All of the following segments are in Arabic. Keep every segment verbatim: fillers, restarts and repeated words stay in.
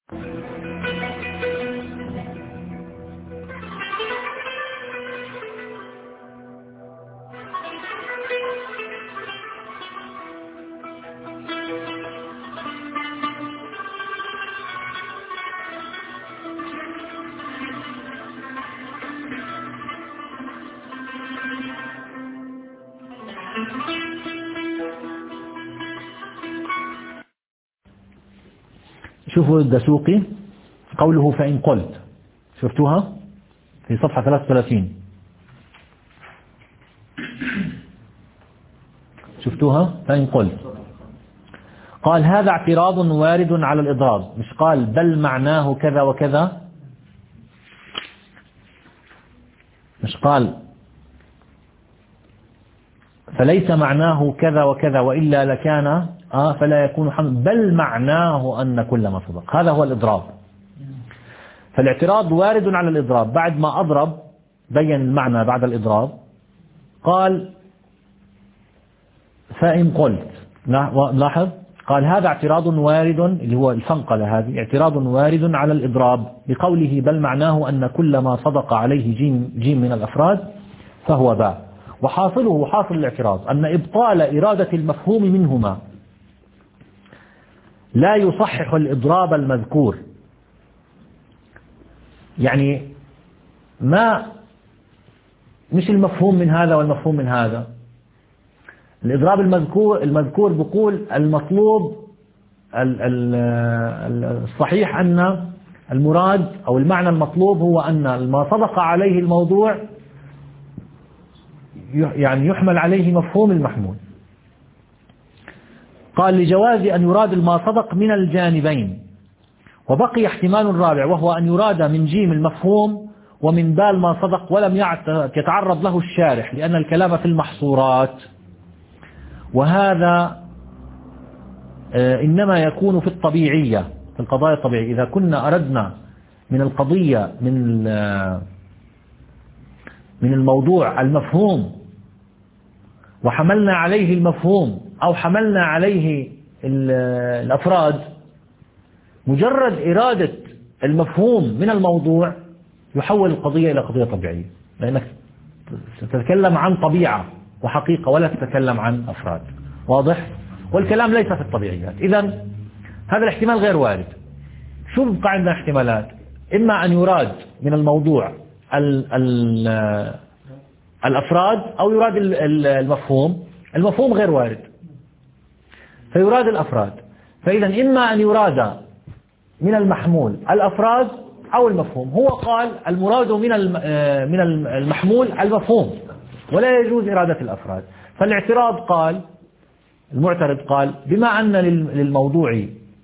شوفوا الدسوقي قوله فإن قلت، شفتوها في صفحة ثلاثة وثلاثين، شفتوها؟ فإن قلت قال هذا اعتراض وارد على الإضراب، مش قال بل معناه كذا وكذا، مش قال فليس معناه كذا وكذا وإلا لكان آه فلا يكون حمل، بل معناه أن كل ما صدق. هذا هو الإضراب. فالاعتراض وارد على الإضراب، بعد ما أضرب بين المعنى بعد الإضراب قال فإن قلت، لاحظ قال هذا اعتراض وارد، اللي هو الفنقلة هذه، اعتراض وارد على الإضراب بقوله بل معناه أن كل ما صدق عليه جيم, جيم من الأفراد فهو باء. وحاصله حاصل الاعتراض أن إبطال إرادة المفهوم منهما لا يصحح الإضراب المذكور. يعني ما مش المفهوم من هذا والمفهوم من هذا. الإضراب المذكور المذكور بقول المطلوب الصحيح أن المراد أو المعنى المطلوب هو أن ما صدق عليه الموضوع يعني يحمل عليه مفهوم المحمول. قال لجواز أن يراد ما صدق من الجانبين، وبقي احتمال رابع وهو أن يراد من جيم المفهوم ومن بال ما صدق ولم يتعرض له الشارح، لأن الكلام في المحصورات، وهذا إنما يكون في الطبيعية، في القضايا الطبيعية. إذا كنا أردنا من القضية من من الموضوع المفهوم وحملنا عليه المفهوم أو حملنا عليه الأفراد، مجرد إرادة المفهوم من الموضوع يحول القضية إلى قضية طبيعية، لأنك تتكلم عن طبيعة وحقيقة ولا تتكلم عن أفراد. واضح؟ والكلام ليس في الطبيعيات. إذن هذا الاحتمال غير وارد. شو بقى عندنا احتمالات؟ إما أن يراد من الموضوع ال ال الأفراد أو يراد المفهوم. المفهوم غير وارد فيراد الأفراد. فإذا إما أن يراد من المحمول الأفراد أو المفهوم. هو قال المراد من من المحمول المفهوم ولا يجوز إرادة الأفراد. فالاعتراض قال المعترض قال بما أن للموضوع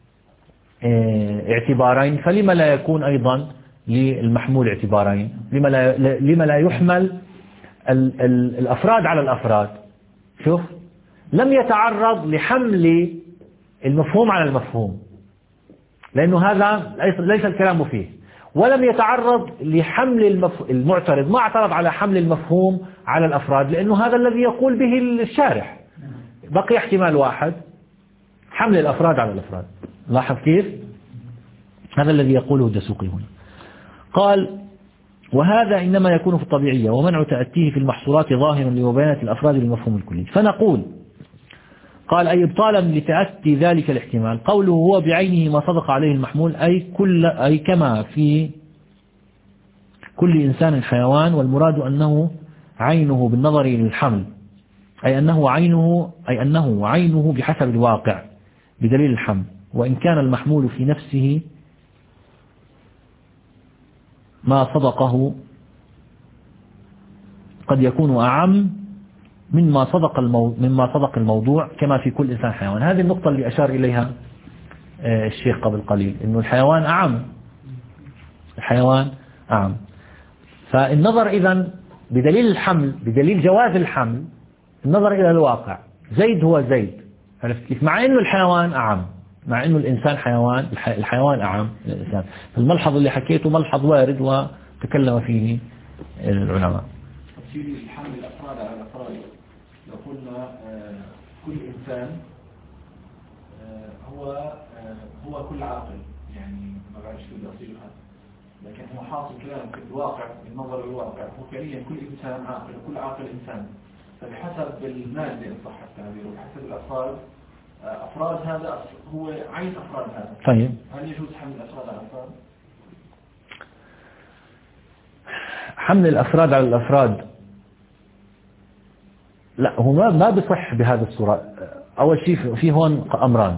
اعتبارين فلما لا يكون أيضا للمحمول اعتبارين؟ لما لا, لما لا يحمل ال ال الأفراد على الأفراد؟ شوف، لم يتعرض لحمل المفهوم على المفهوم لأنه هذا ليس الكلام فيه، ولم يتعرض لحمل المف... المعترض ما اعترض على حمل المفهوم على الأفراد لأنه هذا الذي يقول به الشارح. بقي احتمال واحد، حمل الأفراد على الأفراد. لاحظ كيف؟ هذا الذي يقوله الدسوقي هنا. قال وهذا إنما يكون في الطبيعية ومنع تأتيه في المحصورات ظاهرا لمباينة الأفراد للمفهوم الكلي. فنقول قال أي إبطالا لتأتي ذلك الاحتمال قوله هو بعينه ما صدق عليه المحمول، أي, كل أي كما في كل إنسان حيوان، والمراد أنه عينه بالنظر للحمل، أي أنه عينه أي أنه عينه بحسب الواقع بدليل الحمل، وإن كان المحمول في نفسه ما صدقه قد يكون أعم مما صدق المو... مما صدق الموضوع كما في كل إنسان حيوان. هذه النقطة اللي أشار إليها الشيخ قبل قليل، إنه الحيوان أعم، الحيوان أعم. فالنظر إذن بدليل الحمل، بدليل جواز الحمل، النظر إلى الواقع. زيد هو زيد، عرفت كيف؟ مع إنه الحيوان أعم، مع إنه الإنسان حيوان، الحيوان أعم من الإنسان. الملحظ اللي حكيته ملحظ وارد وتكلم فيه العلماء. تفسير الحمل الأفراد على الأفراد، لو قلنا كل إنسان هو هو كل عاقل، يعني ما لكن هو حاصل كلام في الواقع، النظر للواقع هو فعليا كل إنسان عاقل وكل عاقل إنسان. فبحسب المادة إن صح التعبير وبحسب الأفراد أفراد هذا هو عين أفراد هذا. طيب هل يجوز حمل الأفراد على الأفراد؟ حمل الأفراد على الأفراد لا، هو ما ما بصح بهذا الصورة. أول شيء في هون أمران،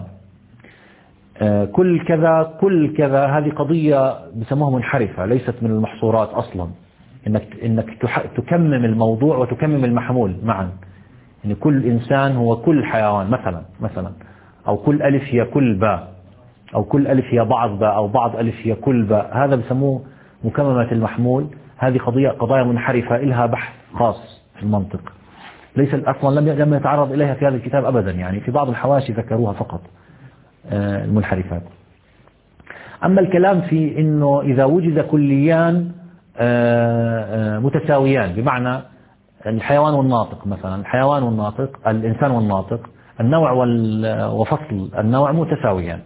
كل كذا كل كذا، هذه قضية بسموها منحرفة ليست من المحصورات أصلا، إنك إنك تكمم الموضوع وتكمم المحمول معا. يعني كل إنسان هو كل حيوان مثلا مثلا أو كل ألف هي كل باء، أو كل ألف هي بعض باء، أو بعض ألف هي كل باء، هذا بسموه مكممة المحمول. هذه قضية قضايا منحرفة إلها بحث خاص في المنطق، ليس أصلا لم لم يتعرض إليها في هذا الكتاب أبدا، يعني في بعض الحواشي ذكروها فقط المنحرفات. أما الكلام في إنه إذا وجد كليان متساويان، بمعنى الحيوان والناطق مثلا، الحيوان والناطق، الإنسان والناطق، النوع وفصل النوع متساويان،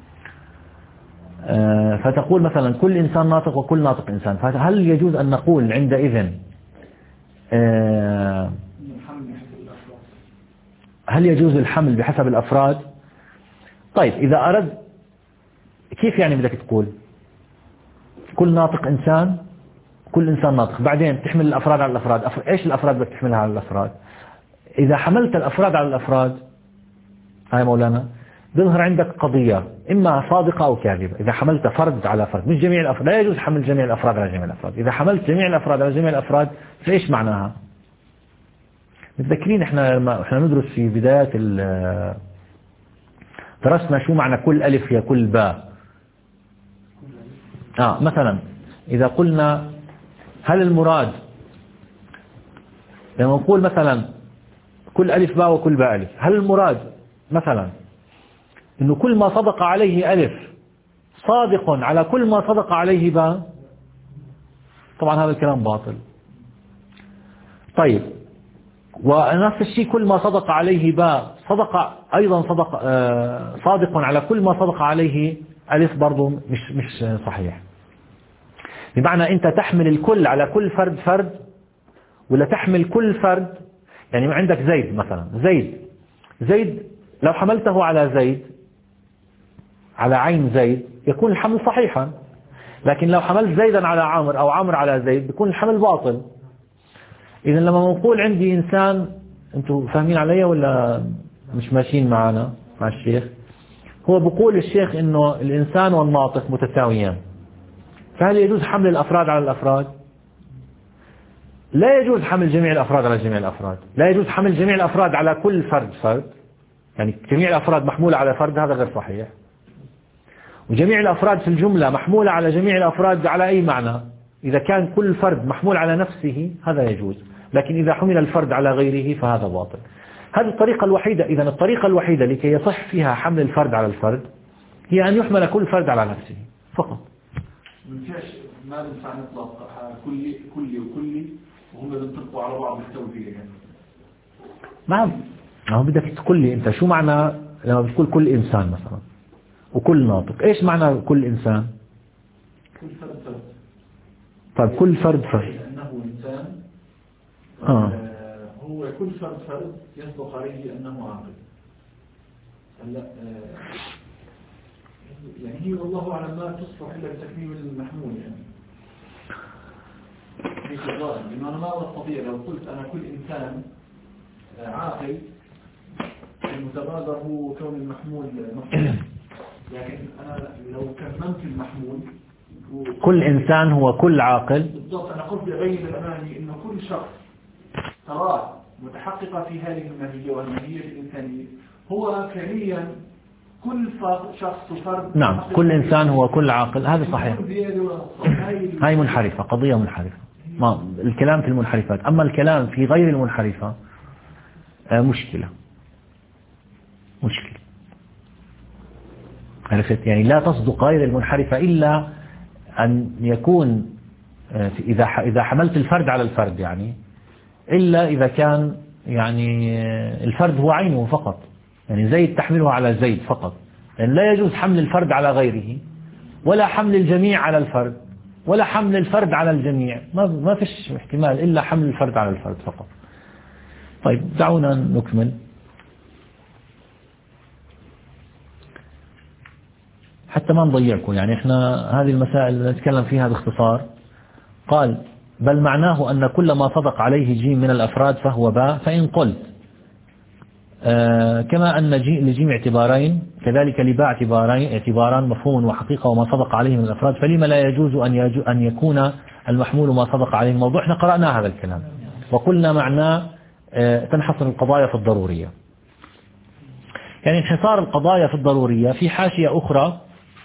فتقول مثلا كل إنسان ناطق وكل ناطق إنسان، فهل يجوز أن نقول عندئذ هل يجوز الحمل بحسب الأفراد؟ طيب إذا أرد كيف يعني بدك تقول كل ناطق إنسان كل إنسان ناطق، بعدين تحمل الأفراد على الأفراد، أفر... إيش الأفراد بدك تحملها على الأفراد؟ إذا حملت الأفراد على الأفراد هاي مولانا بيظهر عندك قضية إما صادقة أو كاذبة. إذا حملت فرد على فرد، مش جميع الأفراد، لا يجوز حمل جميع الأفراد على جميع الأفراد. إذا حملت جميع الأفراد على جميع الأفراد فإيش معناها؟ متذكرين إحنا لما إحنا ندرس في بداية ال درسنا شو معنى كل ألف هي كل باء. آه مثلا إذا قلنا هل المراد لما نقول مثلا كل ألف باء وكل باء ألف، هل المراد مثلا إنه كل ما صدق عليه ألف صادق على كل ما صدق عليه باء؟ طبعا هذا الكلام باطل. طيب ونفس الشيء كل ما صدق عليه باء صدق أيضا صدق آه صادق على كل ما صدق عليه ألف، برضو مش مش صحيح. بمعنى أنت تحمل الكل على كل فرد فرد، ولا تحمل كل فرد، يعني عندك زيد مثلا، زيد زيد لو حملته على زيد على عين زيد يكون الحمل صحيحا، لكن لو حملت زيدا على عمرو أو عمرو على زيد يكون الحمل باطل. إذا لما نقول عندي إنسان، أنتوا فاهمين علي ولا مش ماشيين معنا مع الشيخ؟ هو بقول الشيخ إنه الإنسان والناطق متساويان، فهل يجوز حمل الأفراد على الأفراد؟ لا يجوز حمل جميع الأفراد على جميع الأفراد، لا يجوز حمل جميع الأفراد على كل فرد فرد، يعني جميع الأفراد محمولة على فرد، هذا غير صحيح. وجميع الأفراد في الجملة محمولة على جميع الأفراد على أي معنى؟ إذا كان كل فرد محمول على نفسه هذا يجوز، لكن إذا حمل الفرد على غيره فهذا باطل. هذه الطريقة الوحيدة. إذا الطريقة الوحيدة لكي يصح فيها حمل الفرد على الفرد هي أن يحمل كل فرد على نفسه فقط. ما بنفع نطلق كلي كلي وكلي وهم بينطبقوا على بعض بالتوزيع يعني. نعم، هو بدك تقول لي أنت شو معنى لما بتقول كل إنسان مثلا وكل ناطق، إيش معنى كل إنسان؟ كل فرد فرد. طيب كل فرد فرد أنه إنسان آه. هو كل فرد فرد يصدق عليه أنه عاقل. هلا آه يعني هي والله أعلم ما تصلح إلا بتكميم المحمول يعني. هيك الظاهر، لأنه أنا ما أستطيع لو قلت أنا كل إنسان عاقل المتبادر هو كون المحمول محمول، لكن أنا لو كممت المحمول كل إنسان هو كل عاقل بالضبط. أنا قلت أبين الأمامي إنه كل شخص تراه متحققة في هذه الماهية والماهية الإنسانية هو فعليا كل شخص وفرد. نعم، كل إنسان هو كل عاقل، هذا صحيح. هاي منحرفة، قضية منحرفة. ما الكلام في المنحرفات، أما الكلام في غير المنحرفة مشكلة مشكلة عرفت؟ يعني لا تصدق غير المنحرفة إلا أن يكون إذا إذا حملت الفرد على الفرد، يعني إلا إذا كان يعني الفرد هو عينه فقط، يعني زيد تحمله على زيد فقط، يعني لا يجوز حمل الفرد على غيره ولا حمل الجميع على الفرد، ولا حمل الفرد على الجميع، ما ما فيش احتمال إلا حمل الفرد على الفرد فقط. طيب دعونا نكمل حتى ما نضيعكم. يعني احنا هذه المسائل اللي نتكلم فيها باختصار. قال بل معناه أن كل ما صدق عليه جيم من الأفراد فهو باء. فإن قلت آه كما أن لجيم اعتبارين كذلك لباء اعتبارين اعتباران مفهوم وحقيقة وما صدق عليه من الأفراد، فلما لا يجوز أن, يجو أن يكون المحمول ما صدق عليه الموضوع. احنا قرأنا هذا الكلام وقلنا معناه آه تنحصر القضايا في الضرورية. يعني انحصار القضايا في الضرورية. في حاشية أخرى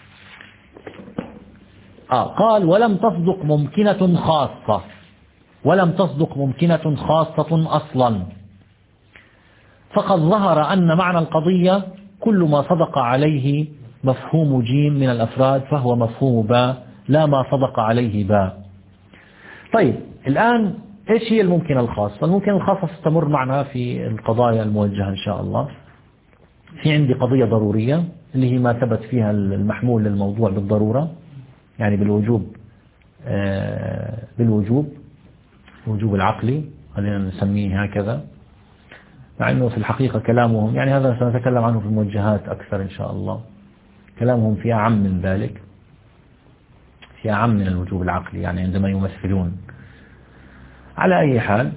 آه قال ولم تصدق ممكنة خاصة، ولم تصدق ممكنة خاصة أصلا، فقد ظهر أن معنى القضية كل ما صدق عليه مفهوم جيم من الأفراد فهو مفهوم باء لا ما صدق عليه باء. طيب الآن إيش هي الممكنة الخاصة؟ الممكنة الخاصة ستمر معنا في القضايا الموجهة إن شاء الله. في عندي قضية ضرورية اللي هي ما ثبت فيها المحمول للموضوع بالضرورة، يعني بالوجوب آه بالوجوب الوجوب العقلي خلينا نسميه هكذا، مع أنه في الحقيقة كلامهم يعني هذا سنتكلم عنه في الموجهات أكثر إن شاء الله. كلامهم في أعم من ذلك، في أعم من الوجوب العقلي يعني عندما يمثلون. على أي حال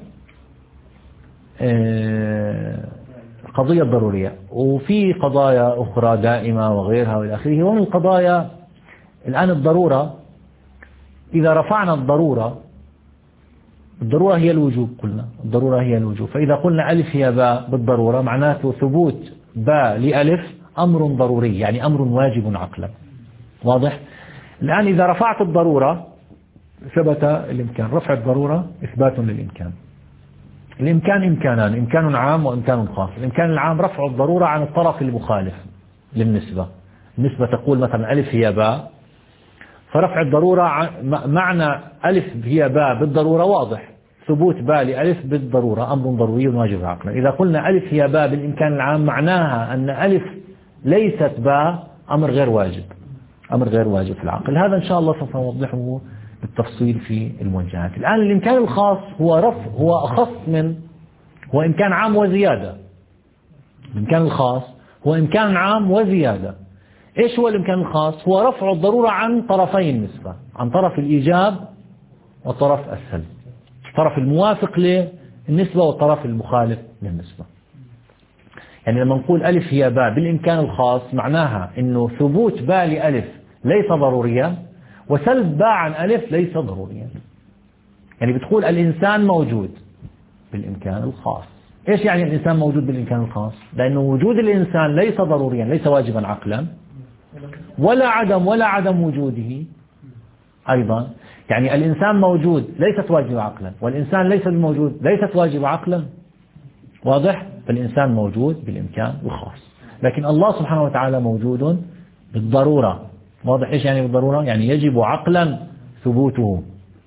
آه قضية ضرورية. وفي قضايا أخرى دائمة وغيرها وإلى آخره. ومن القضايا الآن الضرورة، إذا رفعنا الضرورة، الضرورة هي الوجوب، قلنا الضرورة هي الوجوب، فإذا قلنا ألف هي باء بالضرورة معناته ثبوت باء لألف أمر ضروري، يعني أمر واجب عقلا. واضح؟ الآن إذا رفعت الضرورة ثبت الإمكان. رفع الضرورة إثبات للإمكان. الإمكان إمكانان، إمكان عام وإمكان خاص. الإمكان العام رفع الضرورة عن الطرف المخالف للنسبة. النسبة تقول مثلا ألف هي باء، فرفع الضرورة معنى ألف هي باء بالضرورة واضح، ثبوت باء لألف بالضرورة أمر ضروري واجب عقلا. إذا قلنا ألف هي باء بالإمكان العام معناها أن ألف ليست باء أمر غير واجب، أمر غير واجب في العقل. هذا إن شاء الله سوف نوضحه بالتفصيل في الموجهات. الآن الإمكان الخاص هو رفع، هو أخص من، هو إمكان عام وزيادة. الإمكان الخاص هو إمكان عام وزيادة. إيش هو الإمكان الخاص؟ هو رفع الضرورة عن طرفي النسبة، عن طرف الإيجاب وطرف السلب، الطرف الموافق للنسبة والطرف المخالف للنسبة. يعني لما نقول ألف هي باء بالإمكان الخاص معناها إنه ثبوت باء لألف ليس ضروريا، وسلب باء عن ألف ليس ضروريا. يعني بتقول الإنسان موجود بالإمكان الخاص. إيش يعني الإنسان موجود بالإمكان الخاص؟ لأنه وجود الإنسان ليس ضروريا، ليس واجبا عقلا، ولا عدم ولا عدم وجوده أيضا. يعني الإنسان موجود ليست واجبة عقلا، والإنسان ليس الموجود ليست واجبة عقلا. واضح؟ فالإنسان موجود بالإمكان الخاص، لكن الله سبحانه وتعالى موجود بالضرورة. واضح إيش يعني بالضرورة؟ يعني يجب عقلا ثبوته،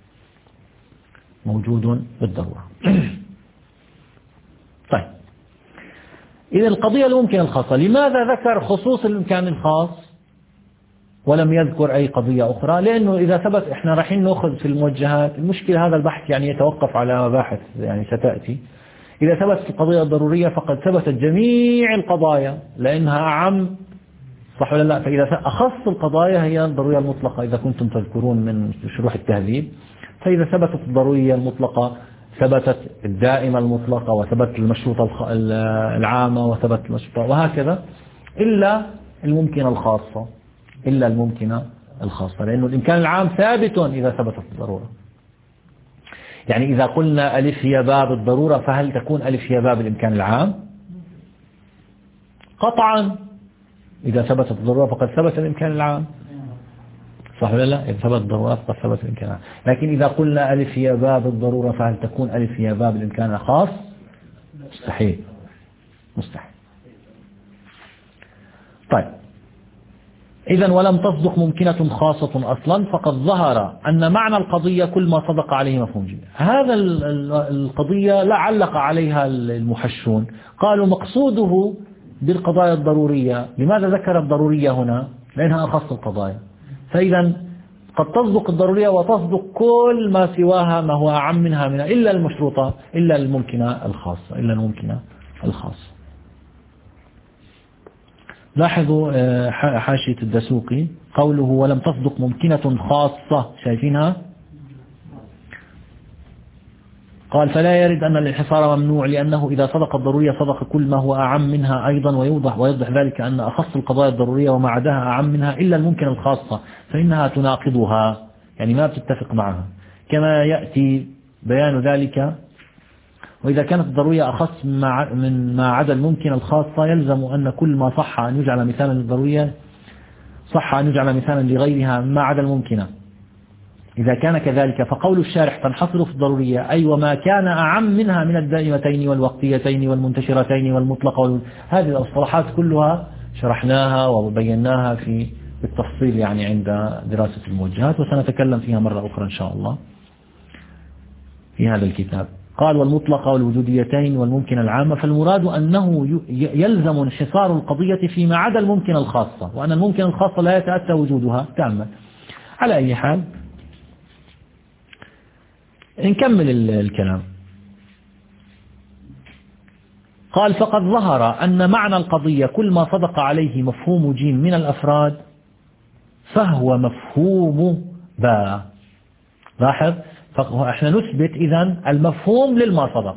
موجود بالضرورة. طيب إذا القضية الممكنة الخاصة، لماذا ذكر خصوص الإمكان الخاص ولم يذكر أي قضية أخرى؟ لأنه إذا ثبت، إحنا رايحين نأخذ في الموجهات، المشكلة هذا البحث يعني يتوقف على مباحث يعني ستأتي. إذا ثبتت القضية الضرورية فقد ثبتت جميع القضايا لأنها أعم، صح ولا لا؟ فإذا أخص القضايا هي الضرورية المطلقة إذا كنتم تذكرون من شروح التهذيب. فإذا ثبتت الضرورية المطلقة ثبتت الدائمة المطلقة، وثبت المشروطة العامة، وثبت المشروطة، وهكذا، إلا الممكنة الخاصة، إلا الممكنة الخاصة، لأنه الإمكان العام ثابت إذا ثبتت الضرورة. يعني إذا قلنا ألف هي باء بالضرورة فهل تكون ألف هي باء بالإمكان العام؟ قطعا إذا ثبتت الضرورة فقد ثبت الإمكان العام، صح ولا لا؟ إذا ثبت الضرورة فقد ثبت الإمكان العام. لكن إذا قلنا ألف هي باء بالضرورة فهل تكون ألف هي باء بالإمكان الخاص؟ مستحيل، مستحيل. طيب إذن ولم تصدق ممكنة خاصة أصلا، فقد ظهر أن معنى القضية كل ما صدق عليه مفهوم جيم. هذا القضية لا علق عليها المحشون، قالوا مقصوده بالقضايا الضرورية. لماذا ذكر الضرورية هنا؟ لأنها أخص القضايا. فإذا قد تصدق الضرورية وتصدق كل ما سواها ما هو أعم منها منها إلا المشروطة إلا الممكنة الخاصة إلا الممكنة الخاصة. لاحظوا حاشية الدسوقي قوله ولم تصدق ممكنة خاصة، شايفينها؟ قال فلا يرد أن الانحصار ممنوع، لأنه إذا صدق الضرورية صدق كل ما هو أعم منها أيضا، ويوضح ويوضح ذلك أن أخص القضايا الضرورية وما عداها أعم منها إلا الممكن الخاصة، فإنها تناقضها، يعني ما بتتفق معها، كما يأتي بيان ذلك. وإذا كانت الضرورية أخص من ما عدا الممكن الخاصة يلزم أن كل ما صح أن يجعل مثالا للضرورية صح أن يجعل مثالا لغيرها ما عدا الممكنة. إذا كان كذلك فقول الشارح تنحصر في الضرورية أي وما كان أعم منها من الدائمتين والوقتيتين والمنتشرتين والمطلقة، هذه الأصطلاحات كلها شرحناها وبيناها في بالتفصيل يعني عند دراسة الموجهات، وسنتكلم فيها مرة أخرى إن شاء الله في هذا الكتاب. قال والمطلقة والوجوديتين والممكن العامة، فالمراد أنه يلزم انحصار القضية فيما عدا الممكن الخاصة، وأن الممكن الخاصة لا يتأتى وجودها تاما. على أي حال نكمل الكلام. قال فقد ظهر أن معنى القضية كل ما صدق عليه مفهوم جيم من الأفراد فهو مفهوم باء. لاحظ احنا نثبت إذن المفهوم للما صدق،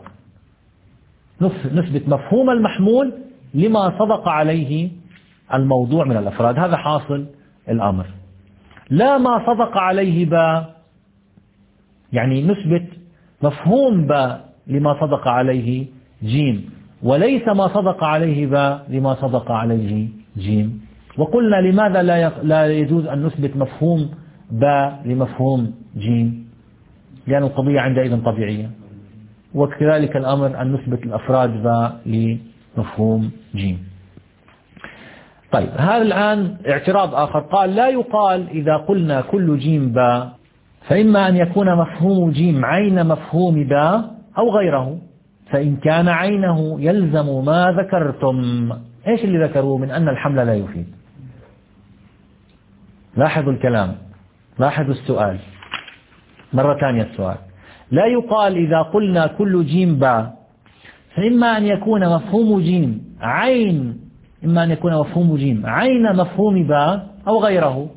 نثبت مفهوم المحمول لما صدق عليه الموضوع من الأفراد، هذا حاصل الأمر. لا ما صدق عليه باء، يعني نثبت مفهوم باء لما صدق عليه جيم، وليس ما صدق عليه باء لما صدق عليه جيم. وقلنا لماذا لا يجوز أن نثبت مفهوم باء لمفهوم جيم؟ لأن القضية عندئذ طبيعية. وكذلك الأمر أن نثبت الأفراد باء لمفهوم جيم. طيب هذا الآن اعتراض آخر، قال لا يقال إذا قلنا كل جيم باء فإما أن يكون مفهوم جيم عين مفهوم باء أو غيره، فإن كان عينه يلزم ما ذكرتم. إيش اللي ذكروه من أن الحمل لا يفيد؟ لاحظوا الكلام، لاحظوا السؤال مرة ثانية. السؤال لا يقال إذا قلنا كل جيم باء فإما أن يكون مفهوم جيم عين إما أن يكون مفهوم جيم عين مفهوم باء أو غيره.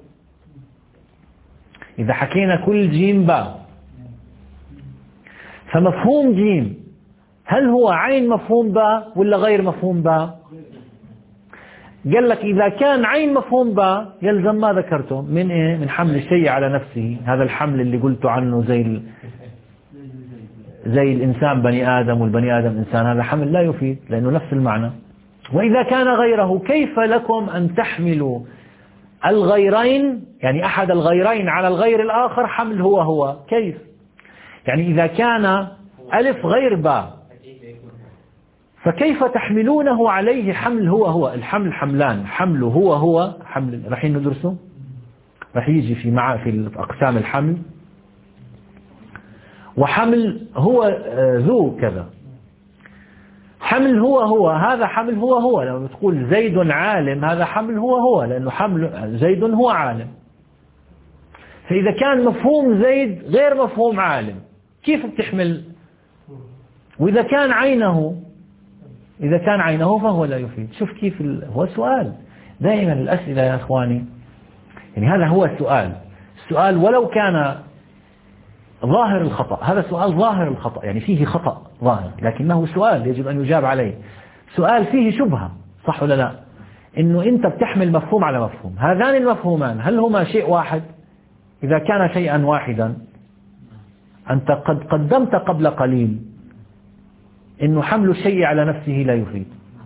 إذا حكينا كل جيم باء فمفهوم جيم هل هو عين مفهوم باء ولا غير مفهوم باء؟ قال لك إذا كان عين مفهوم باء يلزم ما ذكرته من إيه؟ من حمل الشيء على نفسه، هذا الحمل اللي قلت عنه زي ال... زي الإنسان بني آدم والبني آدم إنسان، هذا حمل لا يفيد لأنه نفس المعنى. وإذا كان غيره كيف لكم أن تحملوا الغيرين، يعني أحد الغيرين على الغير الآخر حمل هو هو؟ كيف؟ يعني إذا كان ألف غير باء فكيف تحملونه عليه حمل هو هو؟ الحمل حملان، حمل هو هو حمل رايحين ندرسه، راح يجي في مع في أقسام الحمل، وحمل هو ذو كذا. حمل هو هو هذا حمل هو هو، لما تقول زيد عالم هذا حمل هو هو لأنه حمل زيد هو عالم. فإذا كان مفهوم زيد غير مفهوم عالم كيف بتحمل؟ وإذا كان عينه إذا كان عينه فهو لا يفيد. شوف كيف ال... هو سؤال دائما الأسئلة يا أخواني، يعني هذا هو السؤال. السؤال ولو كان ظاهر الخطأ، هذا سؤال ظاهر الخطأ يعني فيه خطأ ظاهر، لكنه سؤال يجب أن يجاب عليه. سؤال فيه شبهة، صح ولا لا؟ إنه أنت بتحمل مفهوم على مفهوم، هذان المفهومان هل هما شيء واحد؟ إذا كان شيئا واحدا أنت قد قدمت قبل قليل إنه حمل الشيء على نفسه لا يفيد.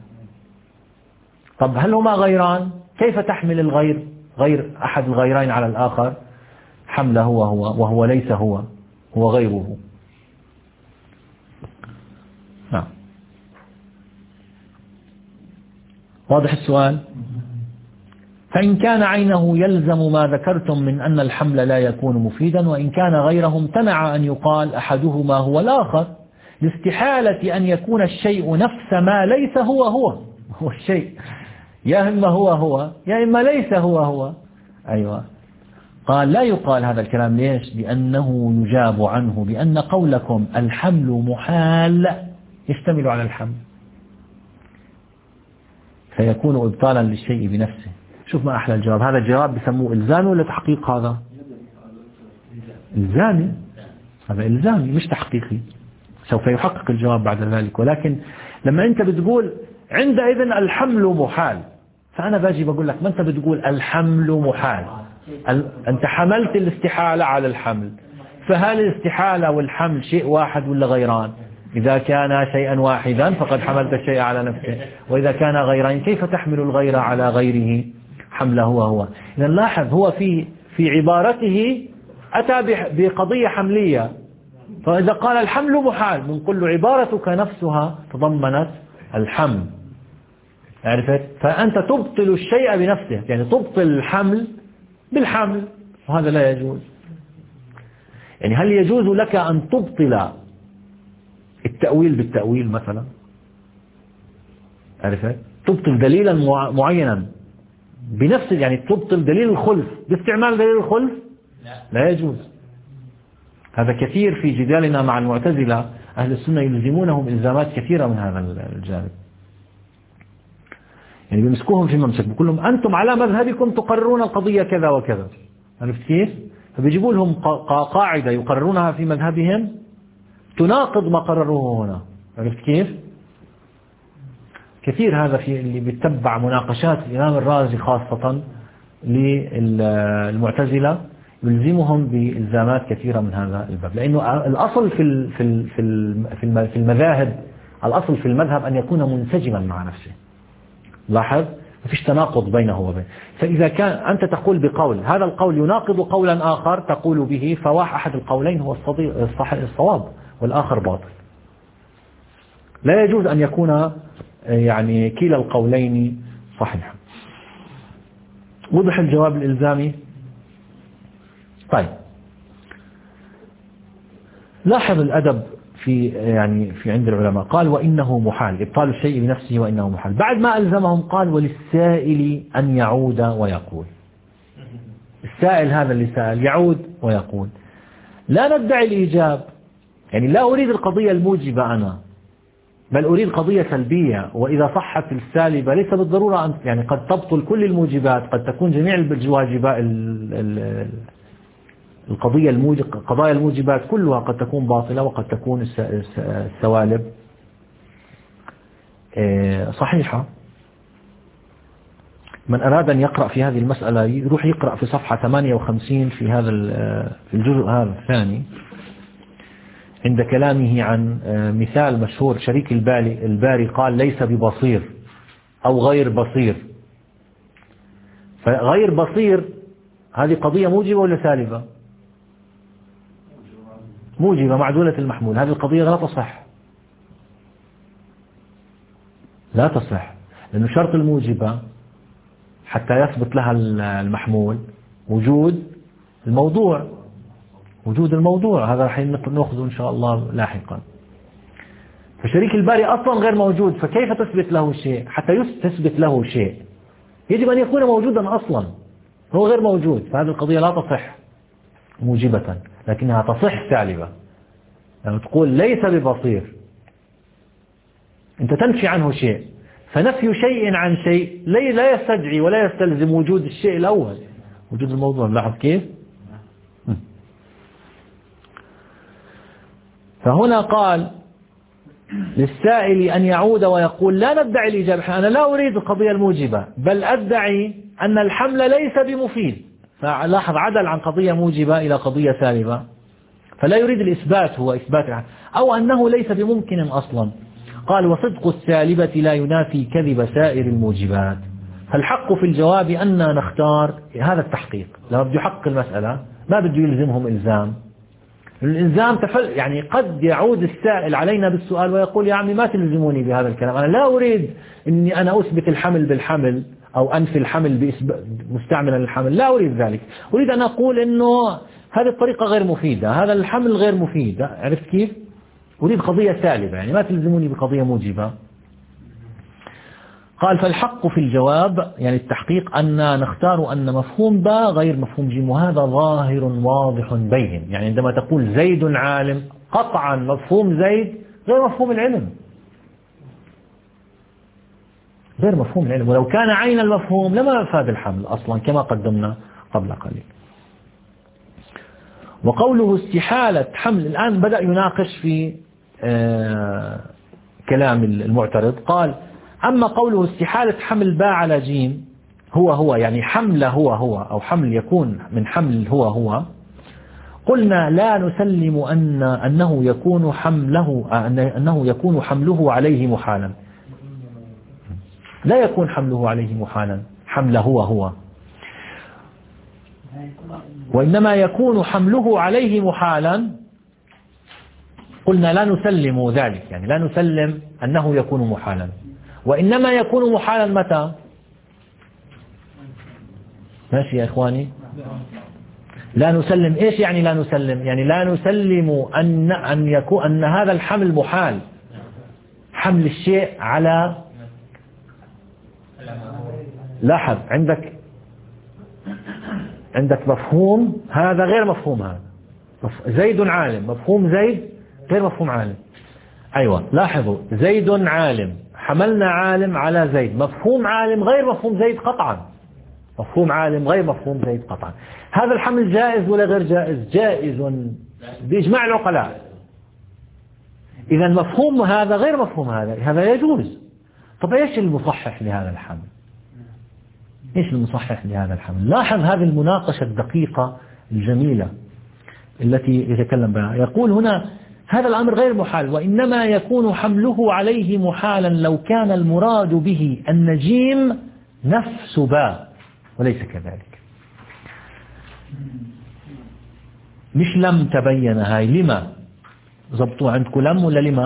طب هل هما غيران؟ كيف تحمل الغير غير أحد الغيرين على الآخر حمله هو هو وهو ليس هو، هو غيره؟ نعم. واضح السؤال؟ فإن كان عينه يلزم ما ذكرتم من أن الحمل لا يكون مفيدا، وإن كان غيره امتنع أن يقال أحدهما هو الآخر، لاستحالة أن يكون الشيء نفس ما ليس هو هو. هو الشيء يا إما هو هو يا إما ليس هو هو. أيوة. قال لا يقال هذا الكلام. ليش؟ لأنه يجاب عنه بأن قولكم الحمل محال يشتمل على الحمل، فيكون إبطالا للشيء بنفسه. شوف ما أحلى الجواب. هذا الجواب بسموه إلزامي ولا تحقيق؟ هذا إلزامي، هذا إلزامي مش تحقيقي. سوف يحقق الجواب بعد ذلك. ولكن لما أنت بتقول عندئذ الحمل محال، فأنا باجي بقول لك ما أنت بتقول الحمل محال، أنت حملت الاستحالة على الحمل، فهل الاستحالة والحمل شيء واحد ولا غيران؟ إذا كان شيئا واحدا فقد حملت الشيء على نفسه، وإذا كان غيرين كيف تحمل الغير على غيره حمله هو هو. إذا لاحظ هو في في عبارته أتى بقضية حملية، فإذا قال الحمل محال بنقول له عبارتك نفسها تضمنت الحمل، عرفت؟ فأنت تبطل الشيء بنفسه، يعني تبطل الحمل بالحمل، وهذا لا يجوز. يعني هل يجوز لك أن تبطل التأويل بالتأويل مثلا؟ عرفت؟ تبطل دليلا معينا بنفس، يعني تبطل دليل الخلف باستعمال دليل الخلف؟ لا يجوز. هذا كثير في جدالنا مع المعتزلة. أهل السنة يلزمونهم إلزامات كثيرة من هذا الجانب، يعني بيمسكوهم في ممسك بيقول لهم أنتم على مذهبكم تقررون القضية كذا وكذا، عرفت كيف؟ فبيجيبوا لهم قاعدة يقررونها في مذهبهم تناقض ما قرروه هنا، عرفت كيف؟ كثير هذا في اللي بيتبع مناقشات الإمام الرازي خاصة للمعتزلة، يلزمهم بإلزامات كثيرة من هذا الباب، لأنه الأصل في في في في المذاهب، الأصل في المذهب أن يكون منسجما مع نفسه. لاحظ ما فيش تناقض بينه وبين. فإذا كان أنت تقول بقول هذا القول يناقض قولا آخر تقول به، فواح أحد القولين هو الصواب والآخر باطل. لا يجوز أن يكون يعني كلا القولين صحيحا. وضح الجواب الإلزامي؟ طيب لاحظ الأدب في يعني في عند العلماء. قال وإنه محال، إبطال الشيء بنفسه وإنه محال. بعد ما ألزمهم قال وللسائل أن يعود ويقول. السائل هذا اللي سأل يعود ويقول. لا ندعي الإيجاب، يعني لا أريد القضية الموجبة أنا، بل أريد قضية سلبية. وإذا صحت السالبة ليس بالضرورة أن يعني قد تبطل كل الموجبات، قد تكون جميع الواجبات القضية الموجب قضايا الموجبات كلها قد تكون باطلة، وقد تكون السوالب صحيحة. من أراد أن يقرأ في هذه المسألة يروح يقرأ في صفحة ثمانية وخمسين في هذا في الجزء هذا الثاني، عند كلامه عن مثال مشهور شريك الباري الباري قال ليس ببصير أو غير بصير. فغير بصير هذه قضية موجبة ولا سالبة؟ موجبة معدولة المحمول. هذه القضية لا تصح، لا تصح، لأنه شرط الموجبة حتى يثبت لها المحمول وجود الموضوع، وجود الموضوع. هذا راح نأخذه إن شاء الله لاحقا. فشريك الباري أصلا غير موجود، فكيف تثبت له شيء؟ حتى تثبت له شيء يجب أن يكون موجودا أصلا، هو غير موجود، فهذه القضية لا تصح موجبة، لكنها تصح سالبة. لما تقول ليس ببصير أنت تنفي عنه شيء، فنفي شيء عن شيء لا يستدعي ولا يستلزم وجود الشيء الأول، وجود الموضوع. لاحظ كيف؟ فهنا قال للسائل أن يعود ويقول لا ندعي الإجابة، أنا لا أريد القضية الموجبة بل أدعي أن الحمل ليس بمفيد. فلاحظ عدل عن قضية موجبة إلى قضية سالبة، فلا يريد الإثبات، هو إثبات أو أنه ليس بممكن أصلا. قال وصدق السالبة لا ينافي كذب سائر الموجبات. فالحق في الجواب أننا نختار هذا التحقيق. لما بده يحقق المسألة ما بده يلزمهم إلزام. الإلزام تفل يعني قد يعود السائل علينا بالسؤال ويقول يا عمي ما تلزموني بهذا الكلام، أنا لا أريد أني أنا أثبت الحمل بالحمل أو أنفي الحمل مستعملا للحمل، لا أريد ذلك. أريد أن أقول أنه هذه الطريقة غير مفيدة، هذا الحمل غير مفيد، عرفت كيف؟ أريد قضية سالبة، يعني ما تلزموني بقضية موجبة. قال فالحق في الجواب يعني التحقيق أن نختار أن مفهوم باء غير مفهوم جيم، وهذا ظاهر واضح بين. يعني عندما تقول زيد عالم قطعا مفهوم زيد غير مفهوم العلم، غير مفهوم العلم، ولو كان عين المفهوم لما أفاد الحمل أصلا كما قدمنا قبل قليل. وقوله استحالة حمل، الآن بدأ يناقش في آه كلام المعترض. قال أما قوله استحالة حمل باء على جيم هو هو، يعني حمل هو هو أو حمل يكون من حمل هو هو، قلنا لا نسلم أن أنه يكون حمله أنه يكون حمله عليه محالا، لا يكون حمله عليه محالا حمل هو هو، وإنما يكون حمله عليه محالا. قلنا لا نسلم ذلك، يعني لا نسلم أنه يكون محالا، وإنما يكون محالا متى؟ ماشي يا إخواني؟ لا نسلم إيش يعني لا نسلم؟ يعني لا نسلم أن أن يكون أن هذا الحمل محال، حمل الشيء على، لاحظ عندك عندك مفهوم هذا غير مفهوم هذا، زيد عالم مفهوم زيد غير مفهوم عالم. أيوة لاحظوا زيد عالم، حملنا عالم على زيد، مفهوم عالم غير مفهوم زيد قطعا، مفهوم عالم غير مفهوم زيد قطعا. هذا الحمل جائز ولا غير جائز؟ جائز بإجماع العقلاء. إذا مفهوم هذا غير مفهوم هذا، هذا يجوز. طب إيش المصحح لهذا الحمل؟ إيش المصحح لهذا الحمل؟ لاحظ هذه المناقشة الدقيقة الجميلة التي يتكلم بها. يقول هنا هذا الأمر غير محال، وإنما يكون حمله عليه محالا لو كان المراد به أن جيم نفس باء وليس كذلك. مش لم تبين هاي، لما ضبطوا عندكم لم ولا لما؟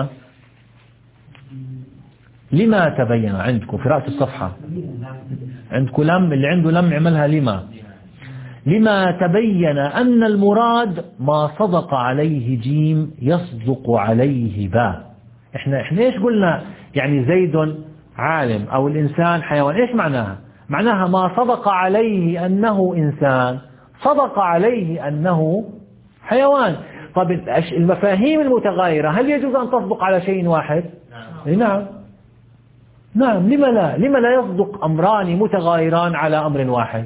لما تبين عندكم في رأس الصفحة عندكم لم، اللي عنده لم يعملها لما. لما تبين أن المراد ما صدق عليه جيم يصدق عليه باء. احنا احنا ايش قلنا؟ يعني زيد عالم أو الإنسان حيوان، ايش معناها؟ معناها ما صدق عليه أنه إنسان صدق عليه أنه حيوان. طب المفاهيم المتغايرة هل يجوز أن تصدق على شيء واحد؟ نعم نعم، لما لا؟ لما لا يصدق أمران متغايران على أمر واحد؟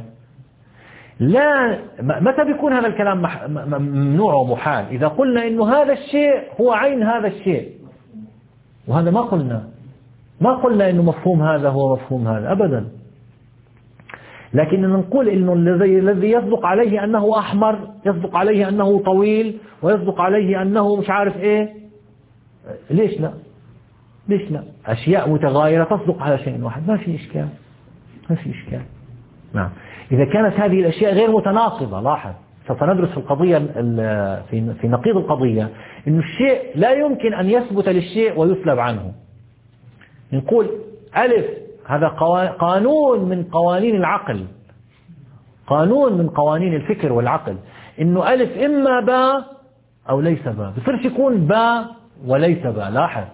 لا، متى بيكون هذا الكلام ممنوع ومحال؟ إذا قلنا إنه هذا الشيء هو عين هذا الشيء، وهذا ما قلنا ما قلنا إنه مفهوم هذا هو مفهوم هذا أبدا. لكن نقول إنه الذي الذي يصدق عليه أنه أحمر، يصدق عليه أنه طويل، ويصدق عليه أنه مش عارف إيه. ليش لا؟ ليش لا؟ أشياء متغايرة تصدق على شيء واحد، ما في إشكال، ما في إشكال. نعم، إذا كانت هذه الأشياء غير متناقضة. لاحظ سوف ندرس في القضية في في نقيض القضية إنه الشيء لا يمكن أن يثبت للشيء ويسلب عنه. نقول ألف هذا قانون من قوانين العقل، قانون من قوانين الفكر والعقل، إنه ألف إما باء أو ليس باء. بصيرش يكون باء وليس باء. لاحظ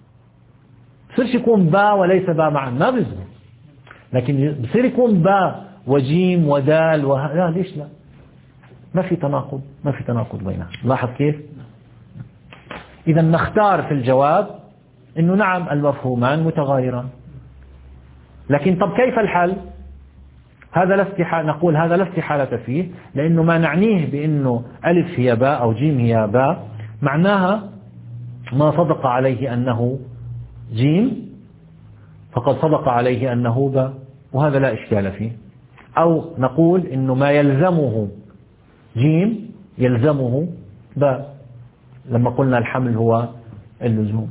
بصيرش يكون باء وليس باء معا، ما بيزبط. لكن بصير يكون باء وجيم ودال وه... لا ليش لا؟ ما في تناقض، ما في تناقض بينها. لاحظ كيف؟ إذا نختار في الجواب إنه نعم المفهومان متغايران. لكن طب كيف الحل؟ هذا لا استحالة، نقول هذا لا استحالة فيه، لأنه ما نعنيه بأنه ألف هي باء أو جيم هي باء معناها ما صدق عليه أنه جيم فقد صدق عليه أنه باء، وهذا لا إشكال فيه. أو نقول إنه ما يلزمه جيم يلزمه باء، لما قلنا الحمل هو اللزوم.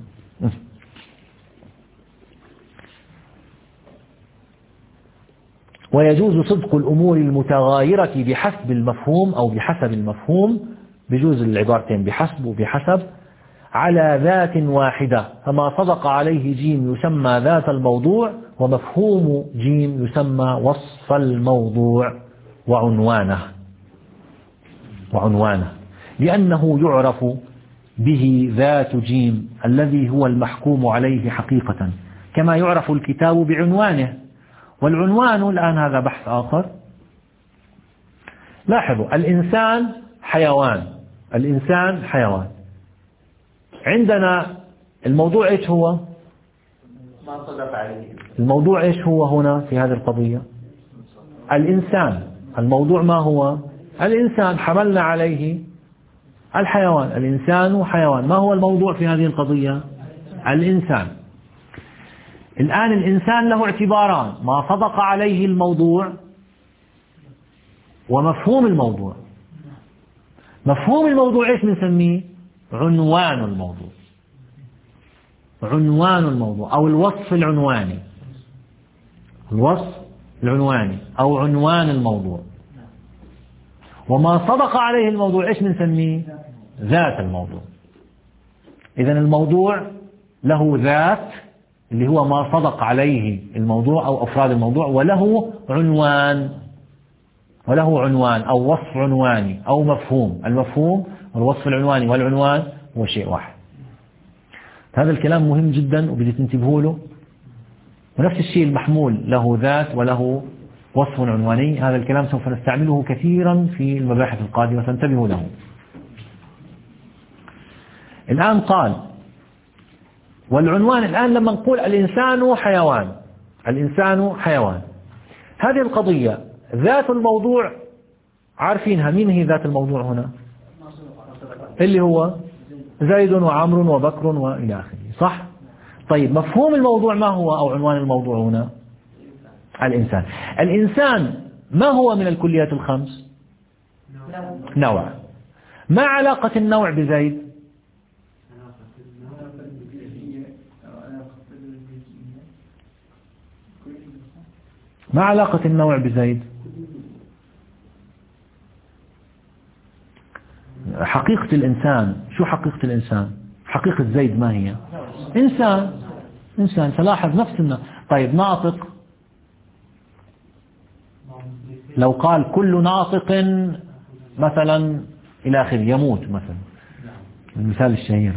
ويجوز صدق الأمور المتغايرة بحسب المفهوم أو بحسب المفهوم، بجوز العبارتين بحسب وبحسب، على ذات واحدة. فما صدق عليه جيم يسمى ذات الموضوع، ومفهوم جيم يسمى وصف الموضوع وعنوانه وعنوانه لأنه يعرف به ذات جيم الذي هو المحكوم عليه حقيقة، كما يعرف الكتاب بعنوانه. والعنوان الآن هذا بحث آخر. لاحظوا الإنسان حيوان، الإنسان حيوان. عندنا الموضوع إيش هو؟ ما صدق عليه. الموضوع إيش هو هنا في هذه القضية؟ الإنسان. الموضوع ما هو؟ الإنسان، حملنا عليه الحيوان، الإنسان حيوان. ما هو الموضوع في هذه القضية؟ الإنسان. الآن الإنسان له اعتباران: ما صدق عليه الموضوع ومفهوم الموضوع. مفهوم الموضوع إيش بنسميه؟ عنوان الموضوع، عنوان الموضوع أو الوصف العنواني، الوصف العنواني أو عنوان الموضوع. وما صدق عليه الموضوع إيش بنسميه؟ ذات الموضوع. إذن الموضوع له ذات اللي هو ما صدق عليه الموضوع أو أفراد الموضوع، وله عنوان، وله عنوان أو وصف عنواني أو مفهوم. المفهوم والوصف العنواني والعنوان هو شيء واحد. هذا الكلام مهم جدا وبدي تنتبهوا له. ونفس الشيء المحمول له ذات وله وصف عنواني. هذا الكلام سوف نستعمله كثيرا في المباحث القادمة، فانتبهوا له. الآن قال والعنوان. الآن لما نقول الإنسان حيوان، الإنسان حيوان، هذه القضية ذات الموضوع عارفينها. مين هي ذات الموضوع هنا؟ اللي هو زيد وعمر وبكر وإلى آخره، صح؟ طيب مفهوم الموضوع ما هو أو عنوان الموضوع هنا؟ الإنسان. الإنسان ما هو من الكليات الخمس؟ نوع. ما علاقة النوع بزيد؟ ما علاقة النوع بزيد؟ حقيقة الإنسان. شو حقيقة الإنسان؟ حقيقة زيد ما هي؟ إنسان. إنسان. تلاحظ نفس النوع. طيب ناطق، لو قال كل ناطق مثلا إلى آخره يموت مثلا، المثال الشهير.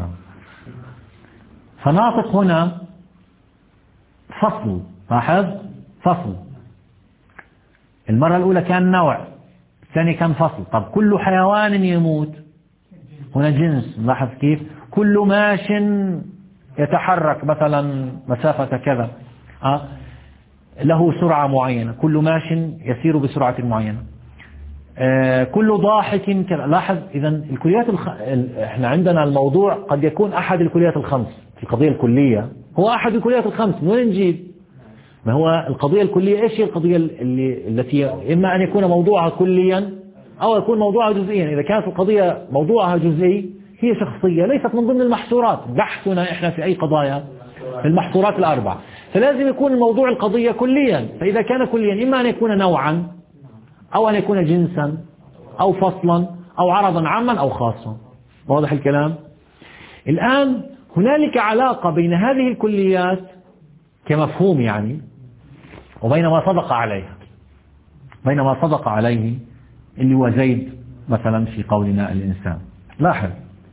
فناطق هنا فصل. لاحظ فصل. المرة الأولى كان نوع، الثانية كان فصل. طب كل حيوان يموت هنا جنس. لاحظ كيف؟ كل ماش يتحرك مثلا مسافة كذا أه؟ له سرعة معينة. كل ماش يسير بسرعة معينة. آه كل ضاحك كذا. لاحظ إذا الكليات الخ... احنا عندنا الموضوع قد يكون أحد الكليات الخمس في القضية الكلية. هو أحد الكليات الخمس. من وين نجيب؟ ما هو القضية الكلية إيش هي القضية اللي التي إما أن يكون موضوعها كليا أو يكون موضوعها جزئيا. إذا كانت القضية موضوعها جزئي هي شخصية ليست من ضمن المحصورات. بحثنا إحنا في أي قضايا؟ في المحصورات الأربع. فلازم يكون الموضوع القضية كليا. فإذا كان كليا إما أن يكون نوعا أو أن يكون جنسا أو فصلا أو عرضا عاما أو خاصا. واضح الكلام؟ الآن هنالك علاقة بين هذه الكليات كمفهوم يعني وبين ما صدق عليها، بين ما صدق عليه اللي هو زيد مثلا في قولنا الإنسان. لاحظ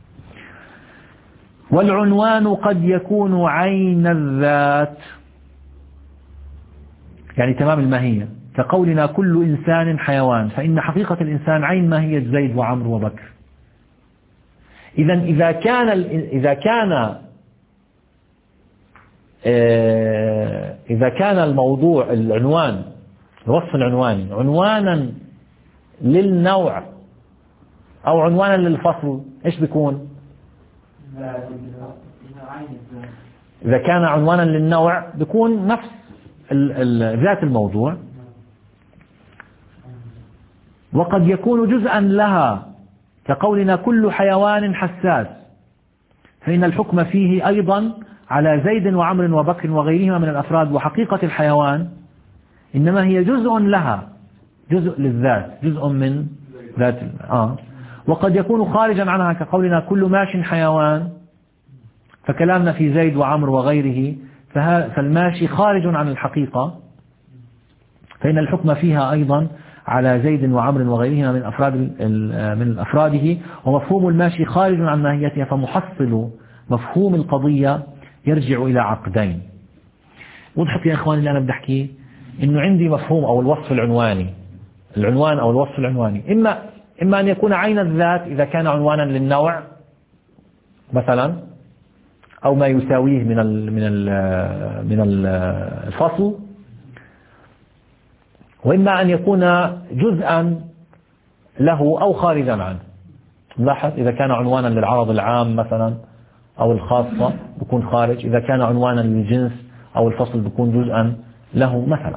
والعنوان قد يكون عين الذات، يعني تمام الماهية، كقولنا كل إنسان حيوان، فإن حقيقة الإنسان عين ماهية زيد وعمر وبكر. إذا إذا كان إذا كان إذا كان الموضوع العنوان الوصف العنواني عنوانا للنوع أو عنوانا للفصل، إيش بيكون؟ إذا كان عنوانا للنوع بيكون نفس ذات الموضوع. وقد يكون جزءا لها كقولنا كل حيوان حساس، فإن الحكم فيه أيضا على زيد وعمر وبكر وغيرهما من الأفراد. وحقيقة الحيوان إنما هي جزء لها، جزء للذات، جزء من ذات. آه. وقد يكون خارجا عنها كقولنا كل ماش حيوان، فكلامنا في زيد وعمر وغيره، فالماشي خارج عن الحقيقة، فإن الحكم فيها أيضا على زيد وعمر وغيرهما من أفراد من أفراده. ومفهوم الماشي خارج عن ماهيتها، فمحصل مفهوم القضية يرجع إلى عقدين. وضحت يا إخواني اللي أنا بدي أحكيه؟ إنه عندي مفهوم أو الوصف العنواني، العنوان أو الوصف العنواني إما إما أن يكون عين الذات إذا كان عنوانا للنوع مثلا، أو ما يساويه من ال من ال من الفصل، وإما أن يكون جزءا له أو خارجا عنه. لاحظ إذا كان عنوانا للعرض العام مثلا أو الخاصة بيكون خارج، إذا كان عنوانا للجنس أو الفصل بيكون جزءا له مثلا.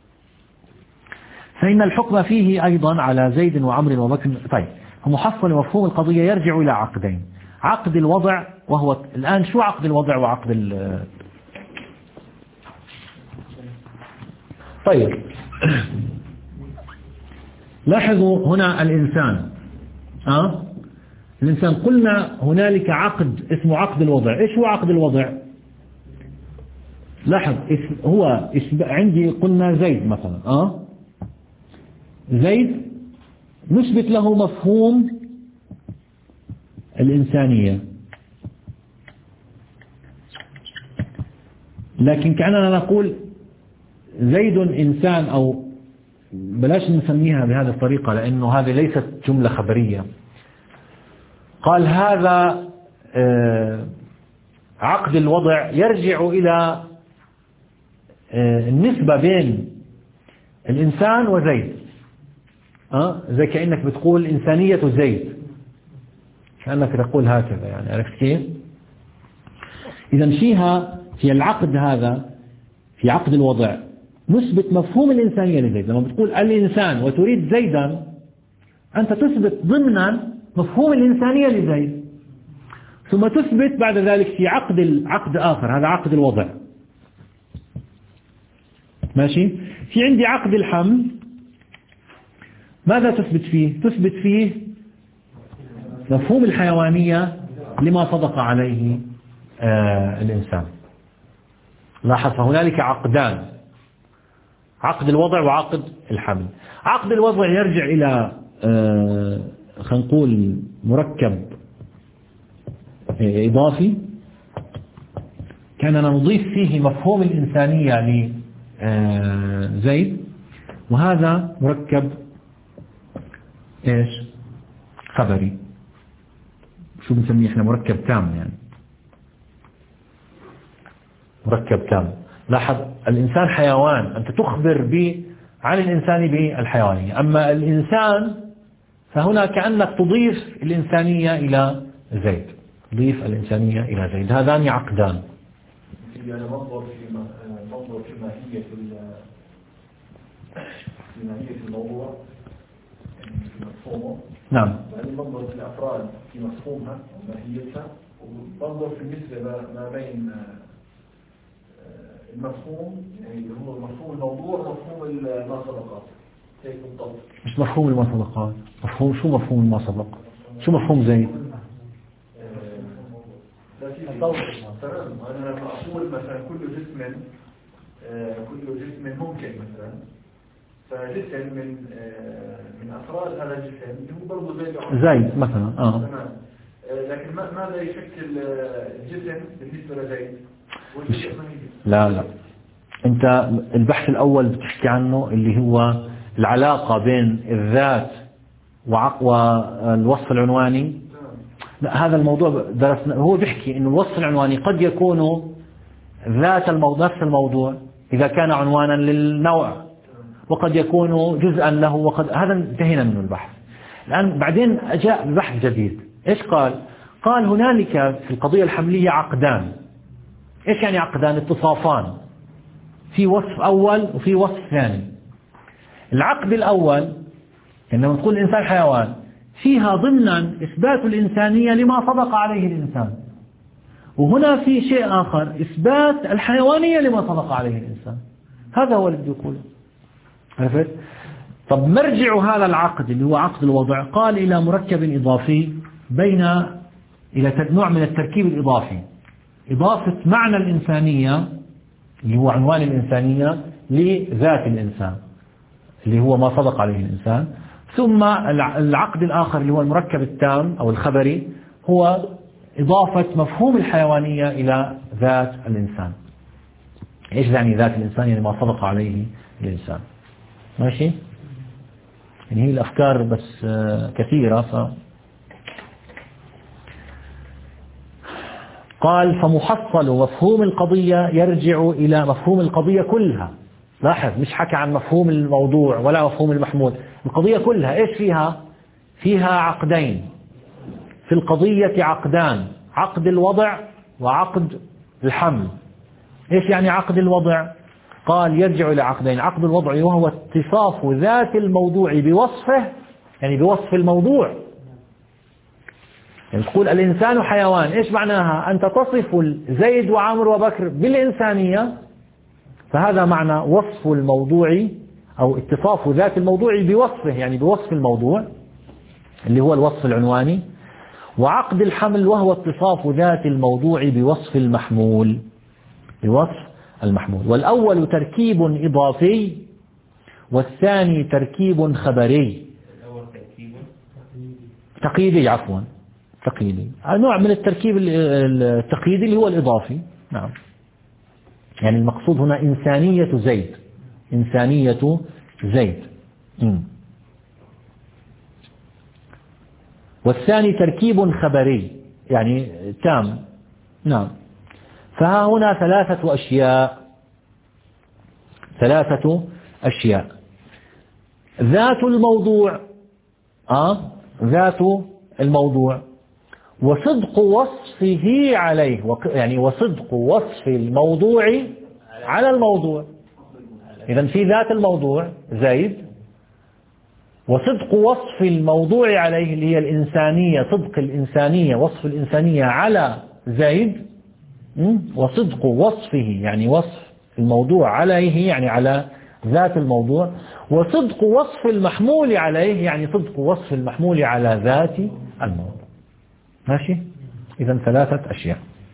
فإن الحكم فيه أيضا على زيد وعمر وبكر. طيب، محصل مفهوم القضية يرجع إلى عقدين: عقد الوضع، وهو الآن شو عقد الوضع وعقد ال طيب لاحظوا هنا الإنسان أه؟ الإنسان قلنا هنالك عقد اسمه عقد الوضع. إيش هو عقد الوضع؟ لاحظ هو عندي قلنا زيد مثلا أه؟ زيد نثبت له مفهوم الإنسانية، لكن كأننا نقول زيد إنسان، أو بلاش نسميها بهذه الطريقة لأنه هذه ليست جملة خبرية. قال هذا عقد الوضع يرجع إلى النسبة بين الإنسان وزيد، أه؟ زي كأنك بتقول إنسانية زيد، كأنك تقول هكذا، يعني عرفت كيف؟ إذا فيها في العقد هذا، في عقد الوضع نثبت مفهوم الإنسانية لزيد. لما بتقول الإنسان وتريد زيدا، أنت تثبت ضمنا مفهوم الإنسانية لزيد، ثم تثبت بعد ذلك في عقد عقد آخر، هذا عقد الوضع. ماشي؟ في عندي عقد الحمل، ماذا تثبت فيه؟ تثبت فيه مفهوم الحيوانية لما صدق عليه آه الإنسان. لاحظ هنالك عقدان: عقد الوضع وعقد الحمل. عقد الوضع يرجع إلى آه خلينا نقول مركب إضافي كاننا نضيف فيه مفهوم الإنسانية لزيد، وهذا مركب إيش؟ خبري. شو بنسميه احنا؟ مركب تام، يعني مركب تام. لاحظ الإنسان حيوان، أنت تخبر به عن الإنسان بالحيوانية، أما الإنسان فهنا كأنك تضيف الإنسانية إلى زيد، تضيف الإنسانية إلى زيد. هذان عقدان. يعني منظر في منظر في ماهية في ماهية الموضوع، يعني في مفهومه. نعم. يعني منظر في الأفراد في مفهومها وماهيتها، ومنظر في النسبة ما بين المفهوم، يعني هو مفهوم الموضوع ومفهوم المصدقات. هيك بالضبط. مش مفهوم المصدقات، مفهوم شو مفهوم المصدق؟ شو مفهوم زيد؟ تمام. أنا لما أقول مثلا كل جسم كل جسم ممكن مثلا، فجسم من من أفراد هذا الجسم اللي هو برضه زيد زيد مثلا. آه. تمام. لكن ماذا يشكل الجسم بالنسبة لزيد؟ لا لا، أنت البحث الأول بتحكي عنه اللي هو العلاقة بين الذات والوصف العنواني. لا، هذا الموضوع درسنا. هو بيحكي إنه الوصف العنواني قد يكون ذات الموضوع، نفس الموضوع إذا كان عنوانا للنوع، وقد يكون جزءا له، وقد هذا انتهينا منه البحث. الآن بعدين جاء بحث جديد. إيش قال؟ قال هنالك في القضية الحملية عقدان. إيش يعني عقدان؟ اتصافان، في وصف أول وفي وصف ثاني. العقد الأول إنما تقول الإنسان حيوان، فيها ضمنا إثبات الإنسانية لما صدق عليه الإنسان، وهنا في شيء آخر إثبات الحيوانية لما صدق عليه الإنسان. هذا هو اللي بدي يقوله. عرفت؟ طب مرجع هذا العقد اللي هو عقد الوضع قال إلى مركب إضافي بين إلى نوع من التركيب الإضافي، إضافة معنى الإنسانية اللي هو عنوان الإنسانية لذات الإنسان اللي هو ما صدق عليه الإنسان، ثم العقد الآخر اللي هو المركب التام أو الخبري هو إضافة مفهوم الحيوانية إلى ذات الإنسان. إيش يعني ذات الإنسان؟ يعني ما صدق عليه الإنسان. ماشي؟ يعني هي الأفكار بس كثيرة. ف قال فمحصل مفهوم القضية يرجع إلى مفهوم القضية كلها. لاحظ مش حكى عن مفهوم الموضوع ولا مفهوم المحمول، القضية كلها إيش فيها؟ فيها عقدين. في القضية عقدان، عقد الوضع وعقد الحمل. إيش يعني عقد الوضع؟ قال يرجع إلى عقدين. عقد الوضع وهو اتصاف ذات الموضوع بوصفه، يعني بوصف الموضوع. يعني تقول الإنسان حيوان، إيش معناها؟ أنت تصف زيد وعمر وبكر بالإنسانية، فهذا معنى وصف الموضوع أو اتصاف ذات الموضوع بوصفه، يعني بوصف الموضوع اللي هو الوصف العنواني. وعقد الحمل وهو اتصاف ذات الموضوع بوصف المحمول، بوصف المحمول. والأول تركيب إضافي والثاني تركيب خبري. تقييدي عفوا تقييدي، نوع من التركيب التقييدي اللي هو الإضافي. نعم، يعني المقصود هنا إنسانية زيد، إنسانية زيد. م. والثاني تركيب خبري يعني تام. نعم. فها هنا ثلاثة أشياء، ثلاثة أشياء. ذات الموضوع آه ذات الموضوع وصدق وصفه عليه، يعني وصدق وصف الموضوع على الموضوع. إذن في ذات الموضوع زيد، وصدق وصف الموضوع عليه اللي هي الإنسانية، صدق الإنسانية، وصف الإنسانية على زيد، وصدق وصفه يعني وصف الموضوع عليه يعني على ذات الموضوع، وصدق وصف المحمول عليه يعني صدق وصف المحمول على ذات الموضوع. ماشي؟ إذن ثلاثة أشياء.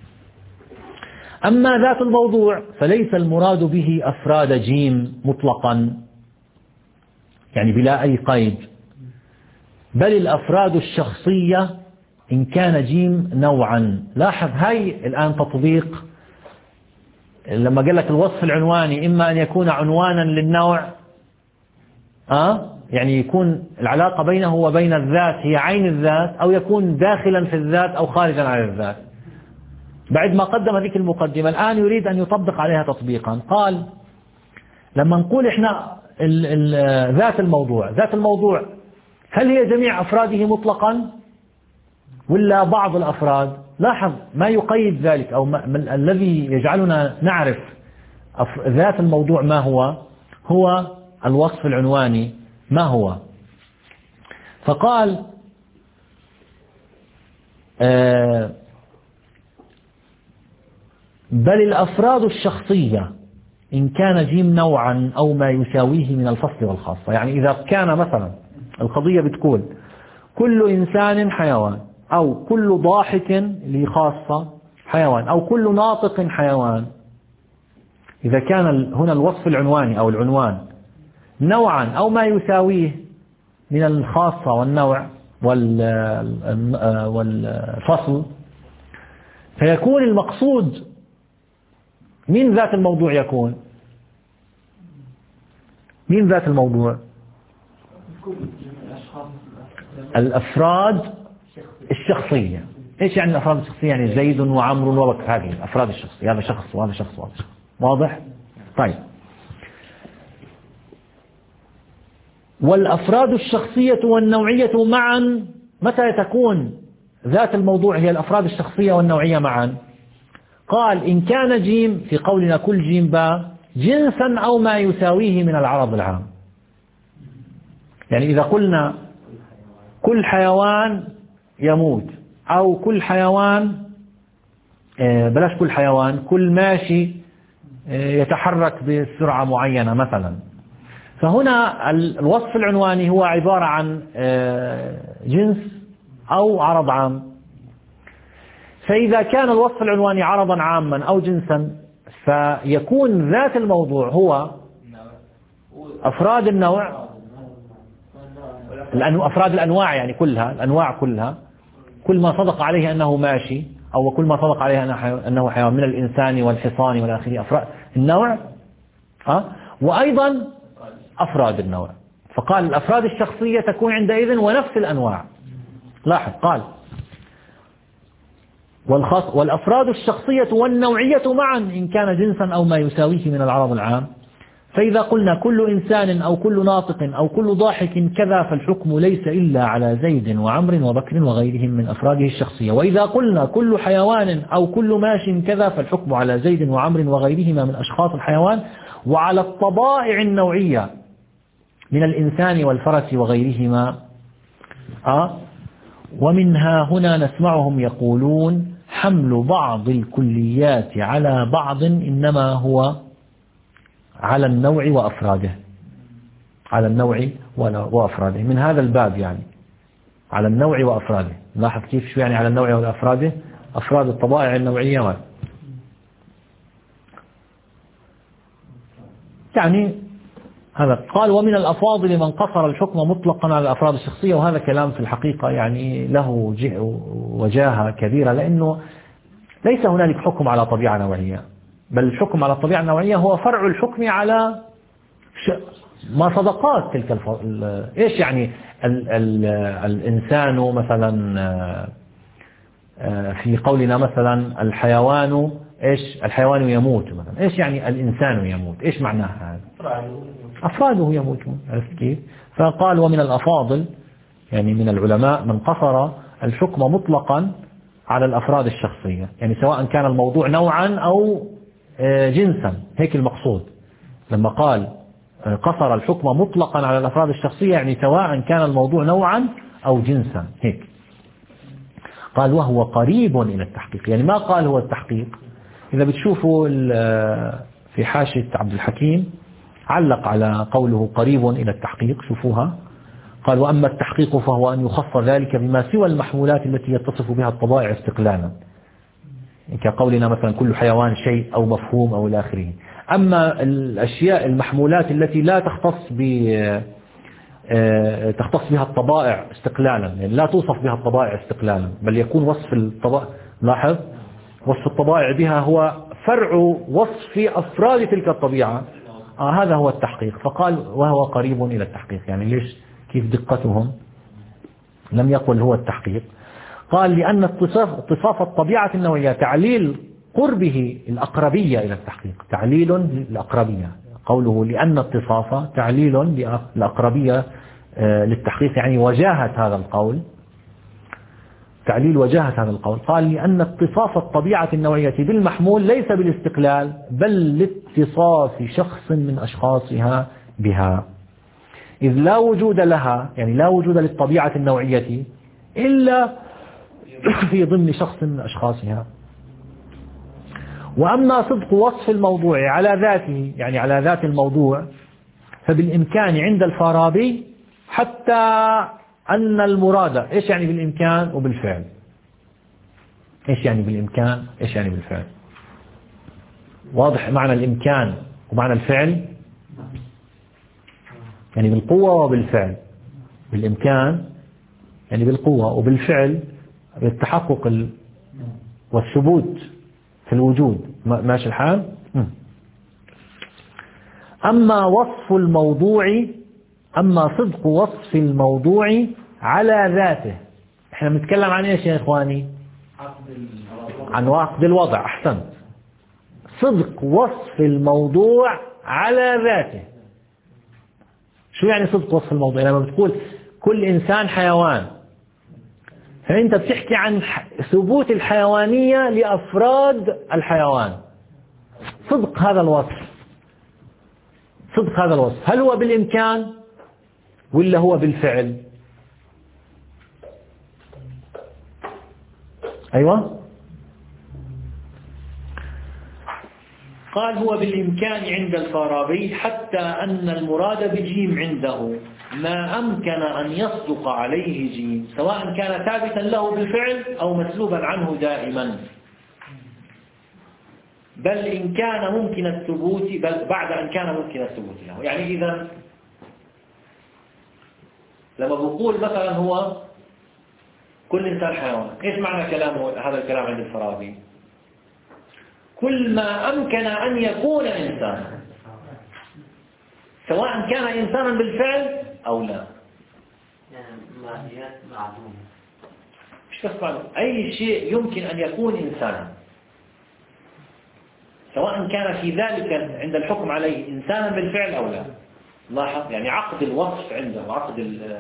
أما ذات الموضوع فليس المراد به أفراد جيم مطلقا، يعني بلا أي قيد، بل الأفراد الشخصية إن كان جيم نوعا. لاحظ هاي الآن تطبيق لما قال لك الوصف العنواني إما أن يكون عنوانا للنوع أه؟ يعني يكون العلاقة بينه وبين الذات هي عين الذات، أو يكون داخلا في الذات أو خارجا عن الذات. بعد ما قدم ذيك المقدمة الآن يريد أن يطبق عليها تطبيقا. قال لما نقول إحنا ال ال ذات الموضوع، ذات الموضوع هل هي جميع أفراده مطلقا ولا بعض الأفراد؟ لاحظ ما يقيد ذلك أو ما الذي يجعلنا نعرف ذات الموضوع ما هو، هو الوصف العنواني ما هو. فقال آه بل الأفراد الشخصية إن كان جيم نوعا أو ما يساويه من الفصل والخاصة. يعني إذا كان مثلا القضية بتقول كل إنسان حيوان، أو كل ضاحك اللي خاصة حيوان، أو كل ناطق حيوان، إذا كان هنا الوصف العنواني أو العنوان نوعا أو ما يساويه من الخاصة والنوع والفصل، فيكون المقصود من ذات الموضوع، يكون من ذات الموضوع الأفراد الشخصية. إيش يعني الأفراد الشخصية؟ يعني زيد وعمر وبكر، هذه الأفراد الشخصية، هذا شخص وهذا شخص وهذا شخص. واضح؟ طيب. والأفراد الشخصية والنوعية معا، متى تكون ذات الموضوع هي الأفراد الشخصية والنوعية معا؟ قال إن كان جيم، في قولنا كل جيم باء، جنسا أو ما يساويه من العرض العام. يعني إذا قلنا كل حيوان يموت، أو كل حيوان بلاش كل حيوان، كل ماشي يتحرك بسرعة معينة مثلا، فهنا الوصف العنواني هو عبارة عن جنس أو عرض عام. فإذا كان الوصف العنواني عرضا عاما أو جنسا، فيكون ذات الموضوع هو أفراد النوع، أفراد الأنواع، يعني كلها الأنواع كلها، كل ما صدق عليه أنه ماشي أو كل ما صدق عليه أنه حيوان من الإنسان والحصان والآخر أفراد النوع أه؟ وأيضا أفراد النوع. فقال الأفراد الشخصية تكون عندئذ ونفس الأنواع. لاحظ قال والأفراد الشخصية والنوعية معا إن كان جنسا أو ما يساويه من العرض العام. فإذا قلنا كل إنسان أو كل ناطق أو كل ضاحك كذا فالحكم ليس إلا على زيد وعمر وبكر وغيرهم من أفراده الشخصية. وإذا قلنا كل حيوان أو كل ماش كذا فالحكم على زيد وعمر وغيرهما من أشخاص الحيوان وعلى الطبائع النوعية من الإنسان والفرس وغيرهما. أه؟ ومنها هنا نسمعهم يقولون حمل بعض الكليات على بعض إنما هو على النوع وأفراده، على النوع وأفراده من هذا الباب، يعني على النوع وأفراده. لاحظ كيف شو يعني على النوع وأفراده؟ أفراد الطبائع النوعية ما. يعني هذا قال ومن الأفاضل من قصر الحكم مطلقا على الأفراد الشخصية. وهذا كلام في الحقيقة يعني له وجاهة كبيرة، لأنه ليس هنالك حكم على طبيعة نوعية، بل الحكم على الطبيعة النوعية هو فرع الحكم على ما صدقات تلك الف... إيش يعني ال... ال... الإنسان مثلا في قولنا مثلا الحيوان إيش الحيوان يموت مثلا، إيش يعني الإنسان يموت، إيش معناها هذا؟ أفراده يموتون. عرفت كيف؟ فقال ومن الأفاضل يعني من العلماء من قصر الحكم مطلقا على الأفراد الشخصية، يعني سواء كان الموضوع نوعا أو جنسا. هيك المقصود لما قال قصر الحكم مطلقا على الأفراد الشخصية، يعني سواء كان الموضوع نوعا أو جنسا. هيك قال وهو قريب إلى التحقيق، يعني ما قال هو التحقيق. إذا بتشوفوا في حاشية عبد الحكيم علق على قوله قريب إلى التحقيق، شوفوها. قال وأما التحقيق فهو أن يخص ذلك بما سوى المحمولات التي يتصف بها الطبائع استقلالا، كقولنا مثلا كل حيوان شيء أو مفهوم أو إلى آخره. أما الأشياء المحمولات التي لا تختص ب تختص بها الطبائع استقلالا، يعني لا توصف بها الطبائع استقلالا، بل يكون وصف الطبائع، لاحظ وصف الطبائع بها هو فرع وصف أفراد تلك الطبيعة. آه هذا هو التحقيق. فقال وهو قريب إلى التحقيق، يعني ليش كيف دقتهم؟ لم يقل هو التحقيق. قال لأن اتصاف, اتصاف الطبيعة النوعية تعليل قربه الأقربية إلى التحقيق، تعليل للأقربية. قوله لأن اتصاف تعليل للأقربية للتحقيق، يعني وجاهة هذا القول، تعليل وجاهة هذا القول. قال لأن اتصاف الطبيعة النوعية بالمحمول ليس بالاستقلال بل لاتصاف شخص من أشخاصها بها، إذ لا وجود لها، يعني لا وجود للطبيعة النوعية إلا في ضمن شخص من أشخاصها. وأما صدق وصف الموضوع على ذاته، يعني على ذات الموضوع، فبالإمكان عند الفارابي حتى أن المراد. إيش يعني بالإمكان وبالفعل؟ إيش يعني بالإمكان؟ إيش يعني بالفعل؟ واضح معنى الإمكان ومعنى الفعل؟ يعني بالقوة وبالفعل. بالإمكان يعني بالقوة، وبالفعل بالتحقق والثبوت في الوجود. ماشي الحال؟ أما وصف الموضوع، أما صدق وصف الموضوع على ذاته، احنا بنتكلم عن ايش يا إخواني؟ عن عقد الوضع. أحسنت. صدق وصف الموضوع على ذاته. شو يعني صدق وصف الموضوع؟ لما بتقول كل إنسان حيوان، فأنت بتحكي عن ثبوت الحيوانية لأفراد الحيوان. صدق هذا الوصف، صدق هذا الوصف هل هو بالإمكان ولا هو بالفعل؟ أيوة. قال هو بالإمكان عند الفارابي حتى أن المراد بجيم عنده ما أمكن أن يصدق عليه جيم، سواء كان ثابتا له بالفعل أو مسلوبا عنه دائما، بل إن كان ممكن الثبوت، بل بعد أن كان ممكن الثبوت له. يعني إذا لما بقول مثلا هو كل إنسان حيوان. إيش معنى كلامه هذا الكلام عند الفارابي؟ كل ما أمكن أن يكون إنسانا، سواء كان إنسانا بالفعل أو لا. يعني ماهيات معدومة، مش بس معلوم، أي شيء يمكن أن يكون إنسانا، سواء كان في ذلك عند الحكم عليه إنسانا بالفعل أو لا. لاحظ يعني عقد الوصف عنده، عقد ال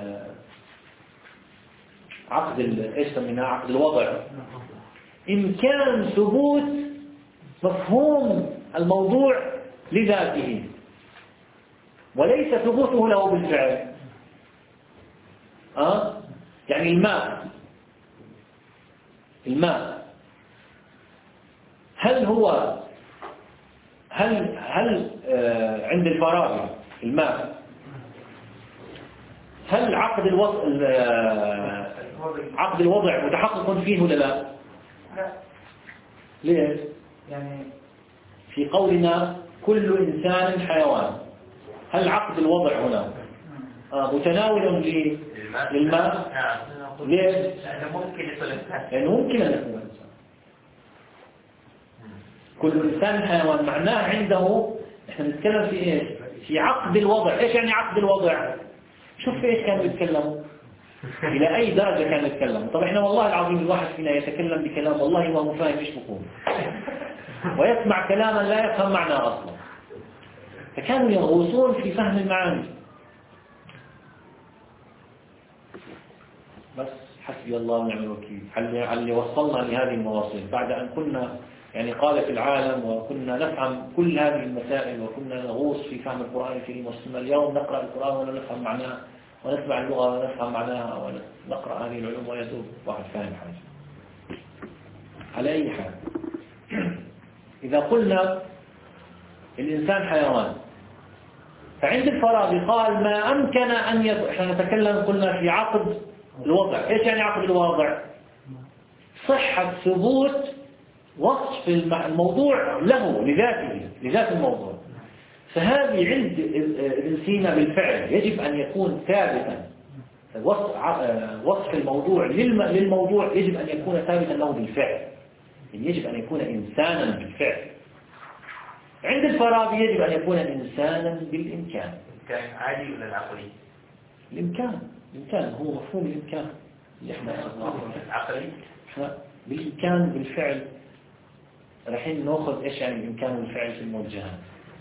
عقد ال ايش سميناه، عقد الوضع، إمكان ثبوت مفهوم الموضوع لذاته وليس ثبوته له بالفعل. أه؟ يعني الماء الماء هل هو هل هل آه عند الفارابي الماء هل عقد الوضع عقد الوضع متحقق فيه ولا لا؟ لا. ليش؟ يعني في قولنا كل إنسان حيوان، هل عقد الوضع هنا آه متناول للماء؟ ليش؟ لأنه ممكن يكون إنسان، يعني ممكن أن يكون إنسان. كل إنسان حيوان معناه عنده، إحنا نتكلم في إيش؟ في عقد الوضع. إيش يعني عقد الوضع؟ شوف في إيش كانوا يتكلموا، إلى أي درجة كانوا يتكلموا. طب إحنا والله العظيم الواحد فينا يتكلم بكلام والله ما هو فاهم إيش بقول، ويسمع كلاما لا يفهم معناه أصلا. فكانوا يغوصون في فهم المعاني. بس حسبي الله ونعم الوكيل على اللي وصلنا لهذه المواصيل، بعد أن كنا يعني قالت العالم وكنا نفهم كل هذه المسائل وكنا نغوص في فهم القرآن الكريم والسنة. اليوم نقرأ القرآن ولا نفهم معناه، ونسمع اللغة ولا نفهم معناها، ونقرأ هذه العلوم ويدوب واحد فاهم حاجة. على أي حال، إذا قلنا الإنسان حيوان، فعند الفارابي قال ما أمكن أن يكون. إحنا نتكلم قلنا في عقد الوضع. إيش يعني عقد الوضع؟ صحة ثبوت وصف الموضوع له لذاته، لذات الموضوع. فهذه عند ابن سينا بالفعل يجب أن يكون ثابتا. وصف الموضوع للموضوع يجب أن يكون ثابتا له بالفعل، يعني يجب أن يكون إنسانا بالفعل. عند الفارابي يجب أن يكون إنسانا بالإمكان. كان عادي ولا العقلي؟ الإمكان، الإمكان هو مفهوم الإمكان اللي احنا العقلي. احنا بالإمكان بالفعل رايحين ناخذ ايش يعني الإمكان بالفعل في الموجهات.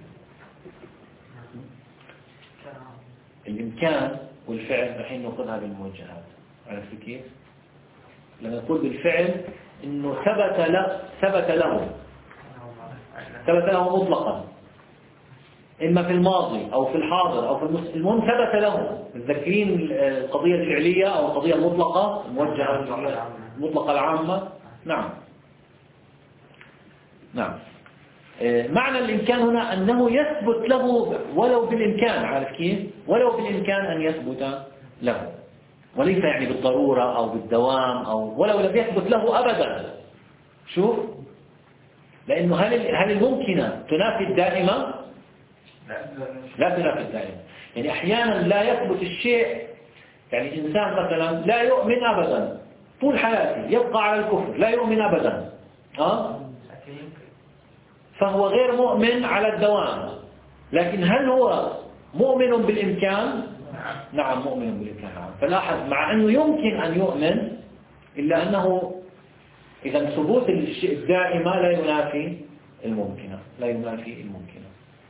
الإمكان والفعل رايحين ناخذها بالموجهات. عرفت كيف؟ لما نقول بالفعل إنه ثبت له ثبت له ثبت له مطلقا، إما في الماضي أو في الحاضر أو في المستقبل، المهم ثبت له. متذكرين القضية الفعلية أو القضية المطلقة الموجهة المطلقة العامة؟ نعم نعم. معنى الإمكان هنا أنه يثبت له ولو بالإمكان. عارف كيف؟ ولو بالإمكان أن يثبت له، وليس يعني بالضرورة أو بالدوام أو ولو لم يثبت له أبدا. شوف، لأنه هل هل الممكنة تنافي الدائمة؟ لا تنافي الدائمة. يعني أحيانا لا يثبت الشيء، يعني إنسان مثلا لا يؤمن أبدا طول حياته، يبقى على الكفر، لا يؤمن أبدا، ها؟ فهو غير مؤمن على الدوام. لكن هل هو مؤمن بالإمكان؟ نعم مؤمن بالإمكان. فلاحظ مع أنه يمكن أن يؤمن، إلا أنه إذا ثبوت الشيء الدائمة لا ينافي الممكنة، لا ينافي الممكنة.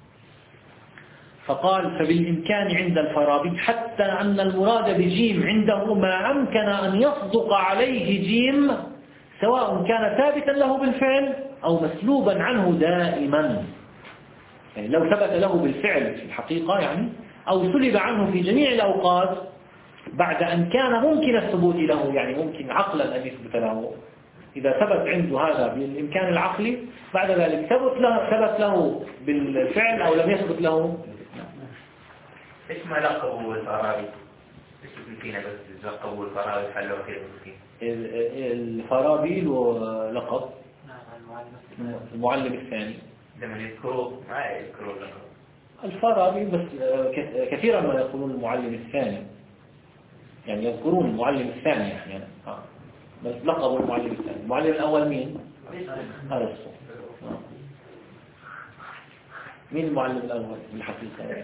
فقال فبالإمكان عند الفارابي حتى أن المراد بجيم عنده ما أمكن أن يصدق عليه جيم، سواء كان ثابتا له بالفعل أو مسلوبا عنه دائما. يعني لو ثبت له بالفعل في الحقيقة يعني، أو سلب عنه في جميع الأوقات بعد أن كان ممكن الثبوت له، يعني ممكن عقلا أن يثبت له. إذا ثبت عنده هذا بالإمكان العقلي، بعد ذلك ثبت له, ثبت له بالفعل أو لم يثبت له. إيش ما لقبوا الفارابي؟ إيش يمكن بس لقبوا الفارابي حلوا كيف يمكن؟ الفارابي له لقب المعلم الثاني. لما يذكروا ما يذكروا لقب الفارابي، بس كثيرا ما يقولون المعلم الثاني، يعني يذكرون المعلم الثاني أحيانا. بس لقبوا المعلم الثاني. المعلم الأول مين؟ هذا الصوت. مين المعلم الأول بالحقيقة؟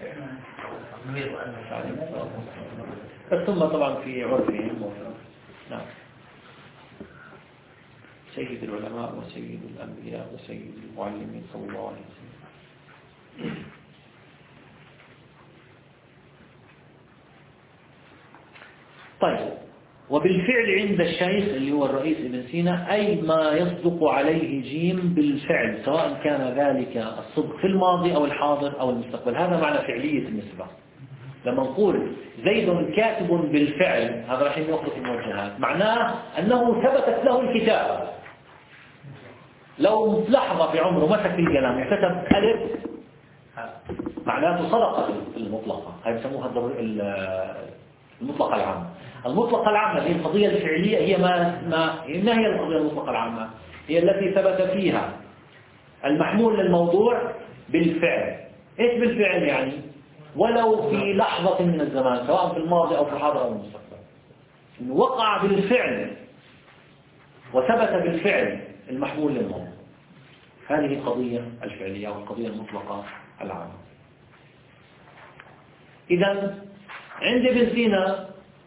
بس ثم طبعا في عرفهم. نعم. سيد العلماء وسيد الأنبياء وسيد المعلمين صلى الله عليه وسلم. طيب، وبالفعل عند الشيخ اللي هو الرئيس ابن سينا أي ما يصدق عليه جيم بالفعل، سواء كان ذلك الصدق في الماضي أو الحاضر أو المستقبل. هذا معنى فعلية النسبة. لما نقول زيد كاتب بالفعل، هذا راح يوقف الموجهات، معناه أنه ثبتت له الكتابة. لو لحظة في عمره مسك القلم وكتب ألف، معناته صدقة المطلقة. هاي بسموها المطلقة العامة. المطلقة العامة هي القضية الفعلية، هي ما ما ما هي القضية المطلقة العامة؟ هي التي ثبت فيها المحمول للموضوع بالفعل. إيش بالفعل يعني؟ ولو في لحظة من الزمان، سواء في الماضي أو في الحاضر أو المستقبل، وقع بالفعل وثبت بالفعل المحمول للموضوع. هذه القضية الفعلية أو القضية المطلقة العامة. إذا عند ابن سينا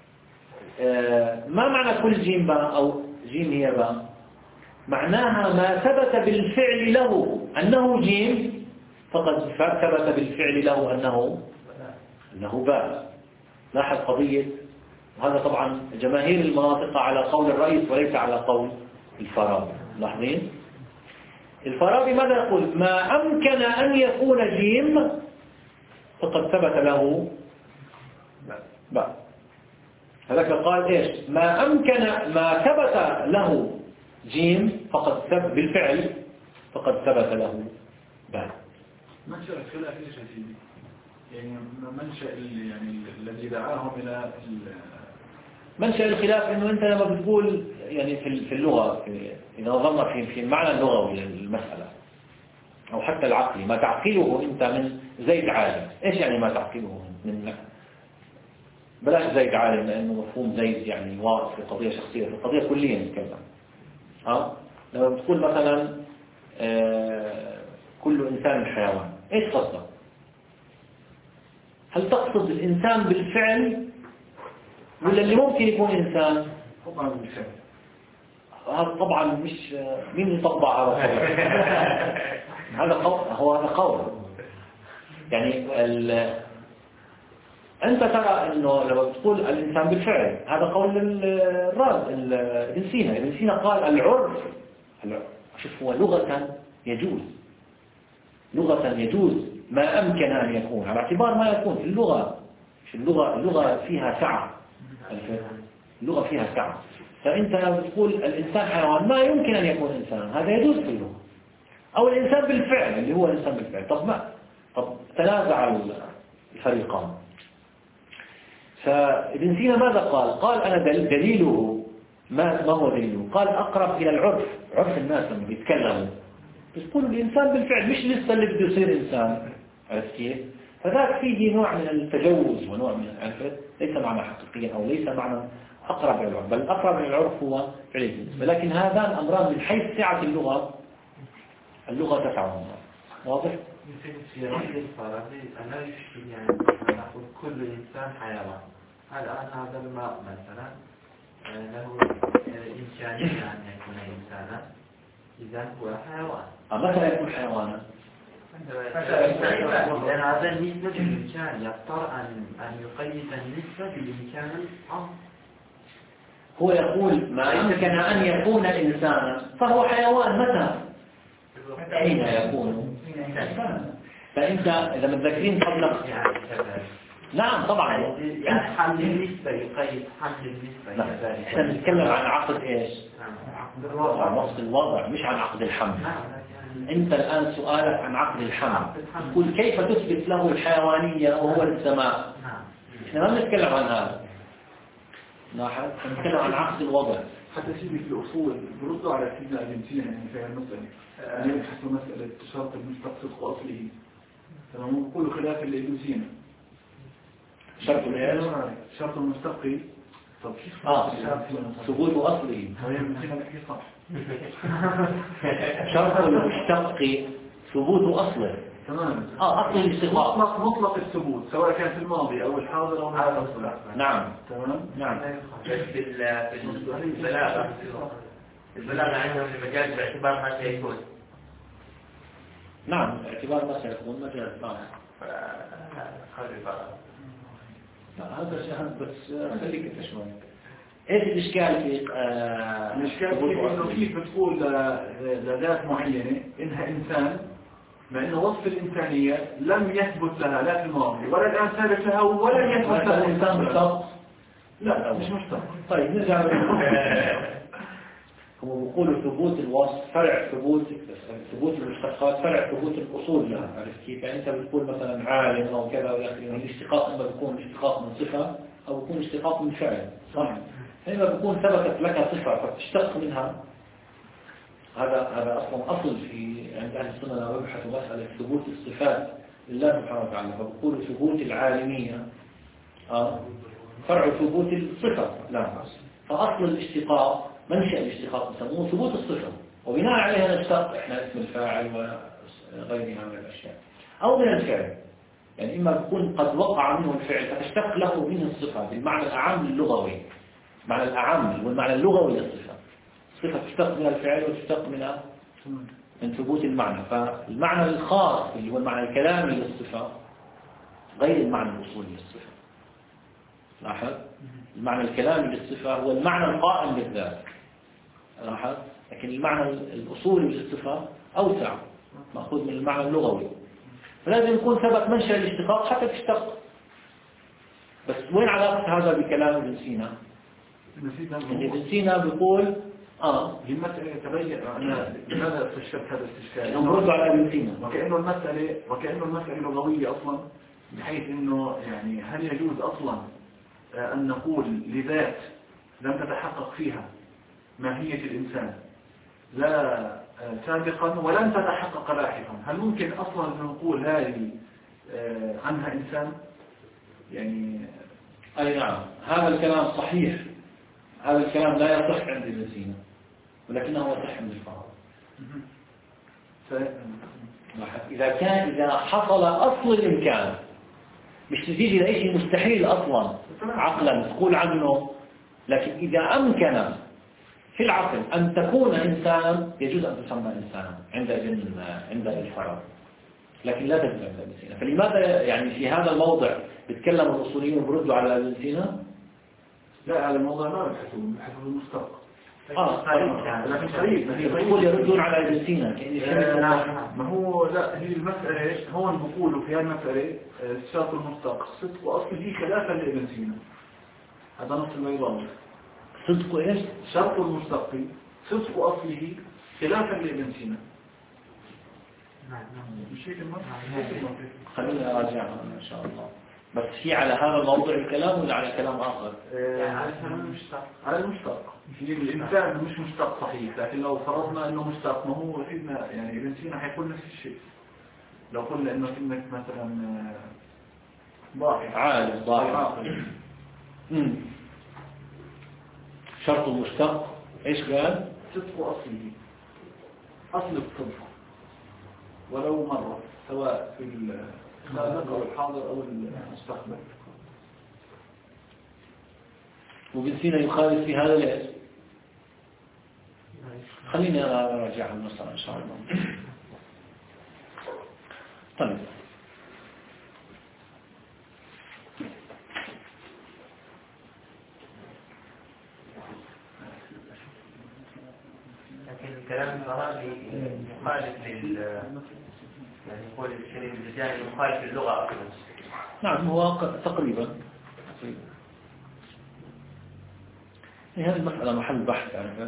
ما معنى كل جيم باء أو جيم هي باء؟ معناها ما ثبت بالفعل له أنه جيم فقد ثبت بالفعل له أنه أنه باء. لاحظ قضية، وهذا طبعا جماهير المناطق على قول الرئيس وليس على قول الفارابي. لاحظين الفارابي ماذا يقول؟ ما أمكن أن يكون جيم فقد ثبت له باء. هذاك قال إيش؟ ما أمكن ما ثبت له جيم فقد ثبت بالفعل فقد ثبت له باء. منشأ الخلاف ايش يا سيدي؟ يعني منشأ يعني الذي دعاهم إلى منشأ الخلاف إنه أنت لما بتقول يعني في في اللغة، في إذا نظرنا في في المعنى اللغوي للمسألة أو حتى العقلي، ما تعقله أنت من زيد عالم. إيش يعني ما تعقله من لك؟ بلاش زيد عالم لأنه مفهوم زيد يعني واضح في قضية شخصية، في القضية كلية نتكلم. ها لما بتقول مثلا آه كل إنسان حيوان، إيش قصدك؟ هل تقصد الإنسان بالفعل ولا اللي ممكن يكون إنسان؟ طبعا بالفعل. هذا طبعا مش مين اللي طبع هذا هذا قول، هو هذا قول يعني أنت ترى إنه لما بتقول الإنسان بالفعل هذا قول الراز ابن سينا. ابن سينا قال العرف، شوف هو لغة يجوز، لغة يجوز ما أمكن أن يكون على اعتبار ما يكون في اللغة. في اللغة اللغة فيها سعة، اللغة فيها سعة. فأنت بتقول الإنسان حيوان ما يمكن أن يكون إنسان، هذا يجوز في اللغة. أو الإنسان بالفعل اللي هو الإنسان بالفعل. طب ما طب تنازع الفريقان. فابن سينا ماذا قال؟ قال أنا دليله ما ما هو دليله؟ قال أقرب إلى العرف، عرف الناس لما بيتكلموا بيقولوا الإنسان بالفعل، مش لسه اللي بده يصير إنسان. عرفت كيف؟ فذاك فيه نوع من التجوز ونوع من عرفت ليس معنى حقيقيا أو ليس معنى أقرب إلى العرف، بل أقرب إلى العرف هو فعل النسبة. لكن هذان أمران من حيث سعة اللغة، اللغة تسعهم. واضح؟ في رأي الفارابي أنا يشكل يعني نقول كل إنسان حيوان. الآن هذا الماء مثلا له إمكانية أن يكون إنسانا، إذا هو حيوان. متى يكون حيوانا؟ لأن هذا النسبة بالإمكان يضطر أن أن يقيد النسبة بالإمكان الأمر. هو يقول ما يمكن أن يكون إنسانا فهو حيوان. متى؟ حين يكون إنسانا. فأنت إذا متذكرين قبل نعم طبعا يعني حمل النسبة يقيد حمل النسبة. احنا بنتكلم عن عقد ايش؟ عقد الوضع، نص الوضع، مش عن عقد الحمل. انت الآن سؤالك عن عقد الحمل، تقول كيف تثبت له الحيوانية وهو السماء. احنا ما بنتكلم عن هذا، لاحظ نتكلم عن عقد الوضع. حتى سيدي في الأصول بردوا على سيدنا ابن سينا يعني في المسألة يعني يبحثوا مسألة شرط المستقصد وأصله. تمام، كل خلاف لابن سينا. شرط الايه؟ شرط المستقي آه ثبوت أصله شرط المشتق ثبوت أصله. تمام. آه أصل الاستغراق مطلق مطلق الثبوت سواء كان في الماضي أو الحاضر أو المستقبل. نعم. تمام. نعم. في في البلاغة البلاغة عندهم المجاز باعتبار ما سيكون. نعم باعتبار ما سيكون مجاز. نعم. هذا شيء بس خليك انت شوي. ايش الاشكال في آه الاشكال في انه كيف بتقول لذات معينه انها انسان مع انه وصف الانسانيه لم يثبت لها لا في الماضي ولا الان ثابت لها ولن يثبت لها الانسان مشتق. لا مش مشتق. طيب نرجع هم بيقولوا ثبوت الوصف فرع ثبوت ثبوت المشتقات فرع ثبوت الاصول لها. عرفت كيف؟ يعني انت بتقول مثلا عالم او كذا والى اخره. الاشتقاق اما بيكون اشتقاق من صفه او بيكون اشتقاق من فعل صح؟ فإما بيكون ثبتت لك صفه فتشتق منها. هذا هذا اصلا اصل في عند اهل السنه لما يبحثوا مساله ثبوت الصفات لله سبحانه وتعالى فبيقولوا ثبوت العالميه اه فرع ثبوت الصفه. لا فاصل الاشتقاق منشأ الاشتقاق يسموه ثبوت الصفة وبناء عليها نشتق احنا اسم الفاعل وغيرها من الاشياء او من الفعل. يعني اما يكون قد وقع منه الفعل فتشتق له منه الصفة بالمعنى الاعم اللغوي. معنى الاعم والمعنى اللغوي للصفة. الصفة تشتق من الفعل وتشتق من من ثبوت المعنى. فالمعنى الخاص اللي هو المعنى الكلامي للصفة غير المعنى الاصولي للصفة. لاحظ المعنى الكلامي للصفة هو المعنى القائم بالذات. لاحظ لكن المعنى الأصولي للصفة أوسع مأخوذ من المعنى اللغوي. فلازم يكون ثبت منشأ الاشتقاق حتى تشتق. بس وين علاقة هذا بكلام ابن سينا؟ ابن سينا بيقول آه المسألة تبين أنا لماذا استشكلت هذا الاستشكال؟ إنهم ردوا على ابن سينا وكأنه المسألة وكأنه المسألة لغوية أصلا بحيث إنه يعني هل يجوز أصلا أن نقول لذات لم تتحقق فيها ماهية الإنسان لا سابقا ولن تتحقق لاحقا هل ممكن أصلا أن نقول هذه عنها إنسان يعني أي نعم هذا الكلام صحيح. هذا الكلام لا يصح عند ابن سينا ولكنه يصح عند الفراغ. إذا كان إذا حصل أصل الإمكان مش تزيد إلى شيء مستحيل أصلا عقلا تقول عنه. لكن إذا أمكن في العقل أن تكون إنسانا يجوز أن تسمى إنسانا عند ابن عند الفراغ لكن لا تجوز عند ابن سينا. فلماذا يعني في هذا الموضع بيتكلم الأصوليون بردوا على ابن سينا؟ لا على الموضوع ما بحثوا بحثوا المشتق. آه لكن قريب يقول يردون على ابن سينا كأن ما هو لا هي المسألة هون بقولوا في هذه المسألة الشرط المشتق صدق وأصله خلافا لابن سينا. هذا نص البيضاوي. صدق إيش؟ شرط المشتق صدق أصله خلافا لابن سينا. مش هيك المرة؟ خلينا نراجعها إن شاء الله. بس في على هذا الموضوع الكلام ولا على كلام آخر؟ على المشتق. على المشتق. في الإنسان مش مشتق صحيح لكن لو فرضنا إنه مشتق ما هو سيدنا يعني ابن سينا حيقول نفس الشيء. لو قلنا إنه كلمة مثلا ضاحك عالم ضاحك. امم شرط المشتق ايش قال؟ صدق أصله أصل الصدق ولو مرة سواء في السابق أو الحاضر أو المستقبل. وابن سينا يخالف في هذا ليش؟ خليني أراجع المسألة إن شاء الله. طيب لكن الكلام الفراغي مخالف لل يعني يقول الشريف الجزائري مخالف للغة أصلا. نعم هو تقريبا هذه المسألة محل بحث عرفت.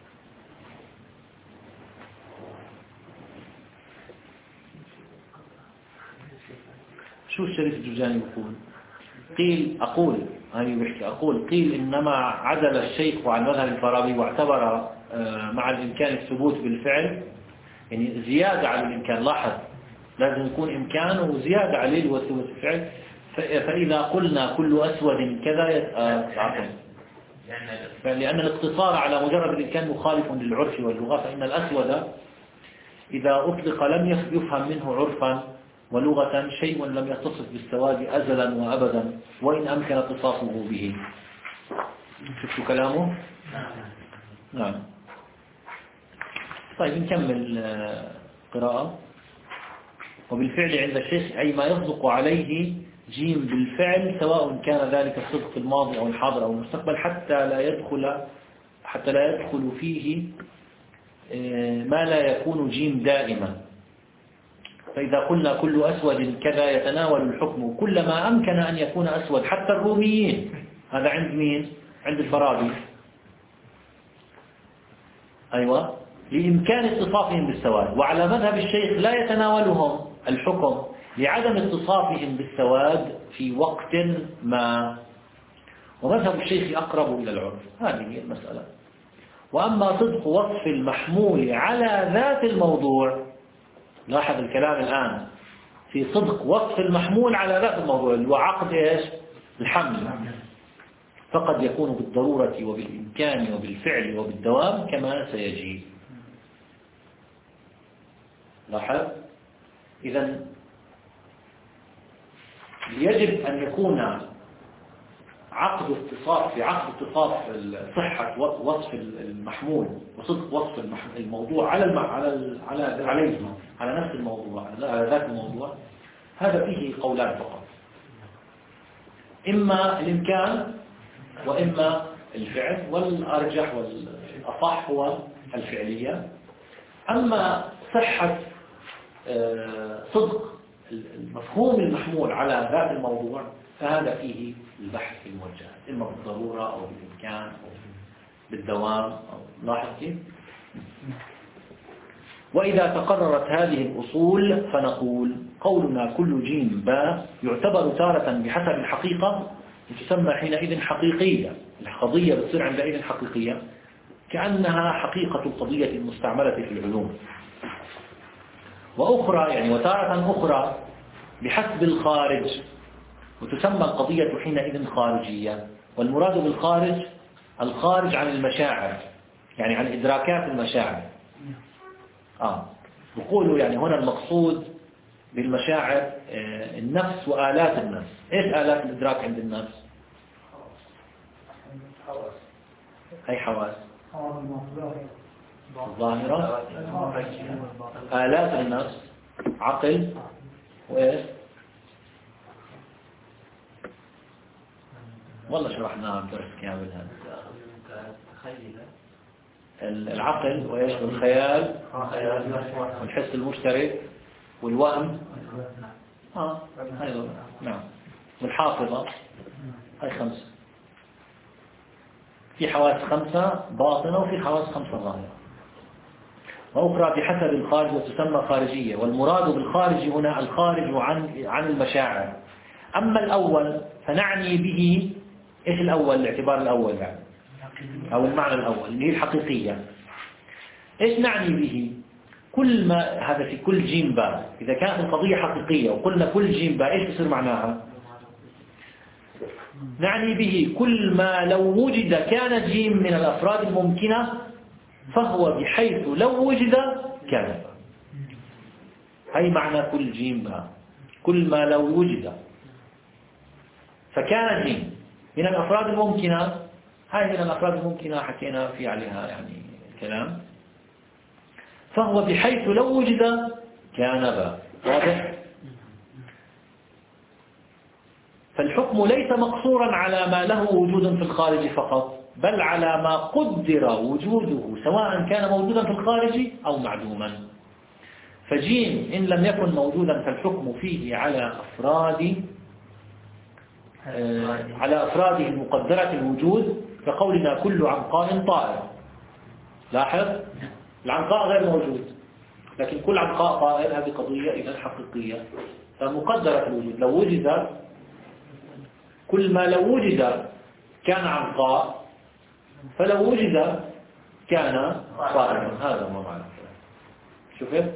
شو الشريف الجرجاني يقول؟ قيل أقول هذه بحكي أقول قيل إنما عدل الشيخ عن مذهب الفارابي واعتبر مع الإمكان الثبوت بالفعل يعني زيادة على الإمكان. لاحظ لازم يكون إمكانه وزيادة عليه وثبوت الفعل. فإذا قلنا كل أسود كذا عفوا لأن الاقتصار على مجرد الإمكان مخالف للعرف واللغة، فإن الأسود إذا أطلق لم يفهم منه عرفا ولغة شيء لم يتصف بالسواد أزلا وأبدا وإن أمكن اتصافه به. شفتوا كلامه؟ نعم. طيب نكمل قراءة. وبالفعل عند الشيخ أي ما يصدق عليه جيم بالفعل سواء كان ذلك الصدق في الماضي أو الحاضر أو المستقبل حتى لا يدخل حتى لا يدخل فيه ما لا يكون جيم دائما. فإذا قلنا كل أسود كذا يتناول الحكم كل ما أمكن أن يكون أسود حتى الروميين، هذا عند مين؟ عند الفارابي. أيوة، لإمكان اتصافهم بالسواد. وعلى مذهب الشيخ لا يتناولهم الحكم لعدم اتصافهم بالسواد في وقت ما، ومذهب الشيخ أقرب إلى العرف. هذه هي المسألة. وأما صدق وصف المحمول على ذات الموضوع، لاحظ الكلام الآن في صدق وصف المحمول على ذات الموضوع اللي هو عقد إيش؟ الحمل، فقد يكون بالضرورة وبالإمكان وبالفعل وبالدوام كما سيجي. لاحظ، إذن يجب أن يكون عقد اتصاف في عقد اتصاف صحة وصف المحمول وصدق وصف الموضوع على الم... على على عليه على نفس الموضوع على ذات الموضوع، هذا فيه قولان فقط، إما الإمكان وإما الفعل، والأرجح والأصح هو الفعلية. أما صحة صدق المفهوم المحمول على ذات الموضوع فهذا فيه البحث الموجه، إما بالضرورة أو بالإمكان أو بالدوام أو لاحظ كيف. وإذا تقررت هذه الأصول فنقول قولنا كل جيم باء يعتبر تارة بحسب الحقيقة تسمى حينئذ حقيقية. القضية بتصير عندئذ حقيقية كأنها حقيقة القضية المستعملة في العلوم. وأخرى يعني وتارة أخرى بحسب الخارج وتسمى القضية حينئذ خارجية. والمراد بالخارج الخارج عن المشاعر، يعني عن إدراكات المشاعر. آه. يقولوا يعني هنا المقصود بالمشاعر النفس وآلات النفس. إيش آلات الإدراك عند النفس؟ أي حواس؟ الظاهرة، آلات النفس، عقل، وإيش؟ والله شرحناها بدرس كامل هذا. العقل وإيش؟ والخيال والحس المشترك والوهم، آه هذا نعم، والحافظة، هاي خمسة. في حواس خمسة باطنة وفي حواس خمسة ظاهرة. وأخرى بحسب الخارج وتسمى خارجية. والمراد بالخارج هنا الخارج عن عن المشاعر. أما الأول فنعني به إيش الأول؟ الاعتبار الأول يعني أو المعنى الأول اللي هي الحقيقية. إيش نعني به؟ كل ما هذا في كل جيم باء، إذا كانت القضية حقيقية وقلنا كل جيم باء إيش بصير معناها؟ نعني به كل ما لو وجد كان جيم من الأفراد الممكنة فهو بحيث لو وجد كان. هي معنى كل جيم باء، كل ما لو وجد فكان جيم من الأفراد الممكنة. هاي من الأفراد الممكنة حكينا في عليها يعني كلام. فهو بحيث لو وجد كان باء. واضح؟ فالحكم ليس مقصورا على ما له وجود في الخارج فقط، بل على ما قدر وجوده سواء كان موجودا في الخارج أو معدوما. فجيم إن لم يكن موجودا فالحكم فيه على أفراد آه على أفراده المقدرة الوجود، كقولنا كل عنقاء طائر. لاحظ العنقاء غير موجود لكن كل عنقاء طائر، هذه قضية إذا حقيقية فمقدرة الوجود. لو وجد كل ما لو وجد كان عنقاء، فلو وجد كان طائرا. هذا هو معنى شوفت.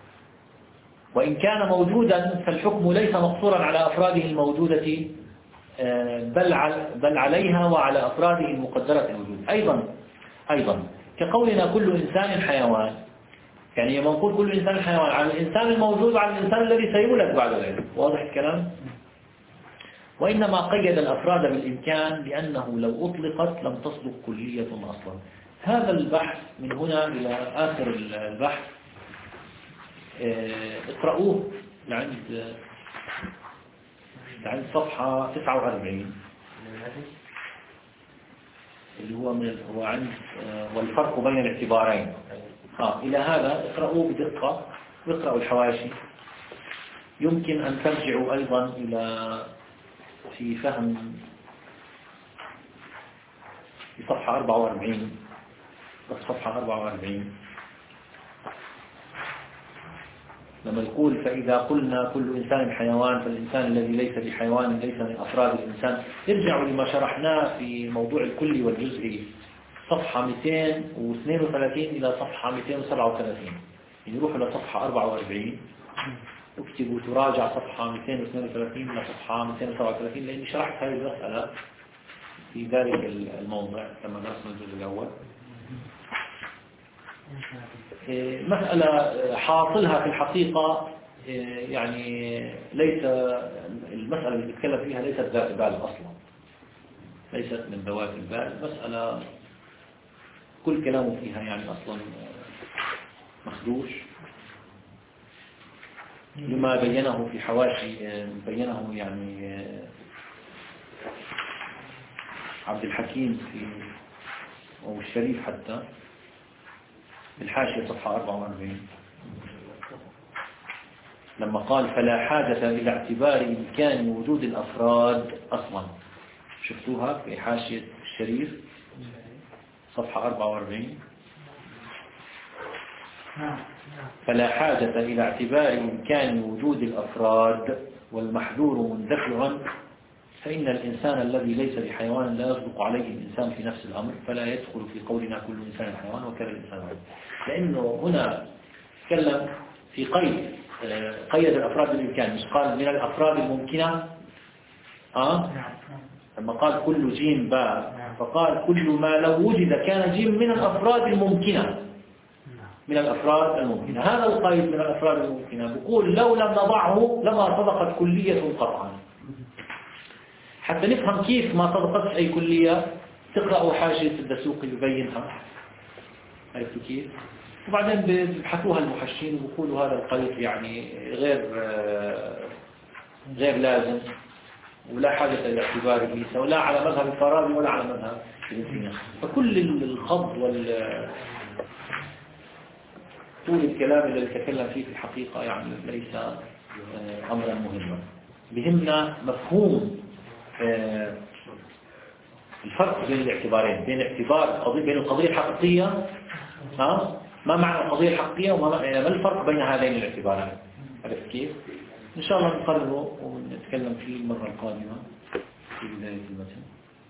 وإن كان موجودا فالحكم ليس مقصورا على أفراده الموجودة بل بل عليها وعلى أفراده المقدرة الوجود. أيضا أيضا كقولنا كل إنسان حيوان، يعني لما نقول كل إنسان حيوان على الإنسان الموجود وعلى الإنسان الذي سيولد بعد ذلك. واضح الكلام؟ وإنما قيد الأفراد بالإمكان لأنه لو أطلقت لم تصدق كلية أصلا. هذا البحث من هنا إلى آخر البحث اقرأوه لعند لعند صفحة تسعة وأربعين اللي هو من هو عند والفرق بين الاعتبارين. ها إلى هذا اقرأوه بدقة واقرأوا الحواشي. يمكن أن ترجعوا أيضا إلى في فهم في صفحة أربعة وأربعين بس صفحة أربعة وأربعين لما يقول فإذا قلنا كل إنسان حيوان فالإنسان الذي ليس بحيوان ليس من أفراد الإنسان. ارجعوا لما شرحناه في موضوع الكلي والجزئي صفحة مئتين واثنين وثلاثين إلى صفحة مئتين وسبعة وثلاثين. نروح إلى صفحة أربعة وأربعين اكتبوا تراجع صفحة مئتين واثنين وثلاثين إلى صفحة مئتين وسبعة وثلاثين لأني شرحت هذه المسألة في ذلك الموضع لما درسنا الجزء الأول. مسألة حاصلها في الحقيقة يعني ليس المسألة اللي بتكلم فيها ليست ذات بال أصلا، ليست من ذوات البال. مسألة كل كلامه فيها يعني أصلا مخدوش لما بينه في حواشي بينه يعني عبد الحكيم في أو الشريف حتى الحاشية صفحة أربعة وأربعين لما قال فلا حاجة إلى اعتبار إمكان وجود الأفراد أصلا. شفتوها في حاشية الشريف صفحة أربعة وأربعين فلا حاجة إلى اعتبار إمكان وجود الأفراد والمحذور مندفع فإن الإنسان الذي ليس بحيوان لا يصدق عليه الإنسان في نفس الأمر فلا يدخل في قولنا كل إنسان حيوان وكذا الإنسان حيوان. لأنه هنا تكلم في قيد قيد الأفراد بالإمكان، مش قال من الأفراد الممكنة آه؟ لما قال كل جيم باء فقال كل ما لو وجد كان جيم من الأفراد الممكنة من الأفراد الممكنة. هذا القيد من الأفراد الممكنة بيقول لو لم نضعه لما صدقت كلية قطعا. حتى نفهم كيف ما صدقت أي كلية تقرأوا حاشية الدسوقي يبينها عرفتوا كيف؟ وبعدين بيبحثوها المحشين وبيقولوا هذا القيد يعني غير غير لازم ولا حاجة إلى اعتباره ولا على مذهب الفارابي ولا على مذهب ابن سينا. فكل الخض وال طول الكلام اللي تكلم فيه في الحقيقة يعني ليس أمرا مهما. بهمنا مفهوم الفرق بين الاعتبارين، بين اعتبار بين القضية الحقيقية ها ما معنى القضية الحقيقية وما ما الفرق بين هذين الاعتبارين. عرفت كيف؟ إن شاء الله نقرره ونتكلم فيه المرة القادمة في بداية المتن.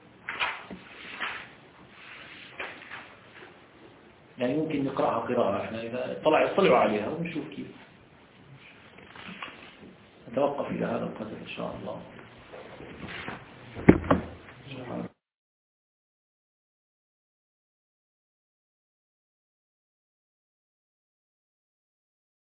يعني ممكن نقرأها قراءة احنا إذا طلع اطلعوا عليها ونشوف كيف. نتوقف إلى هذا القدر إن شاء الله.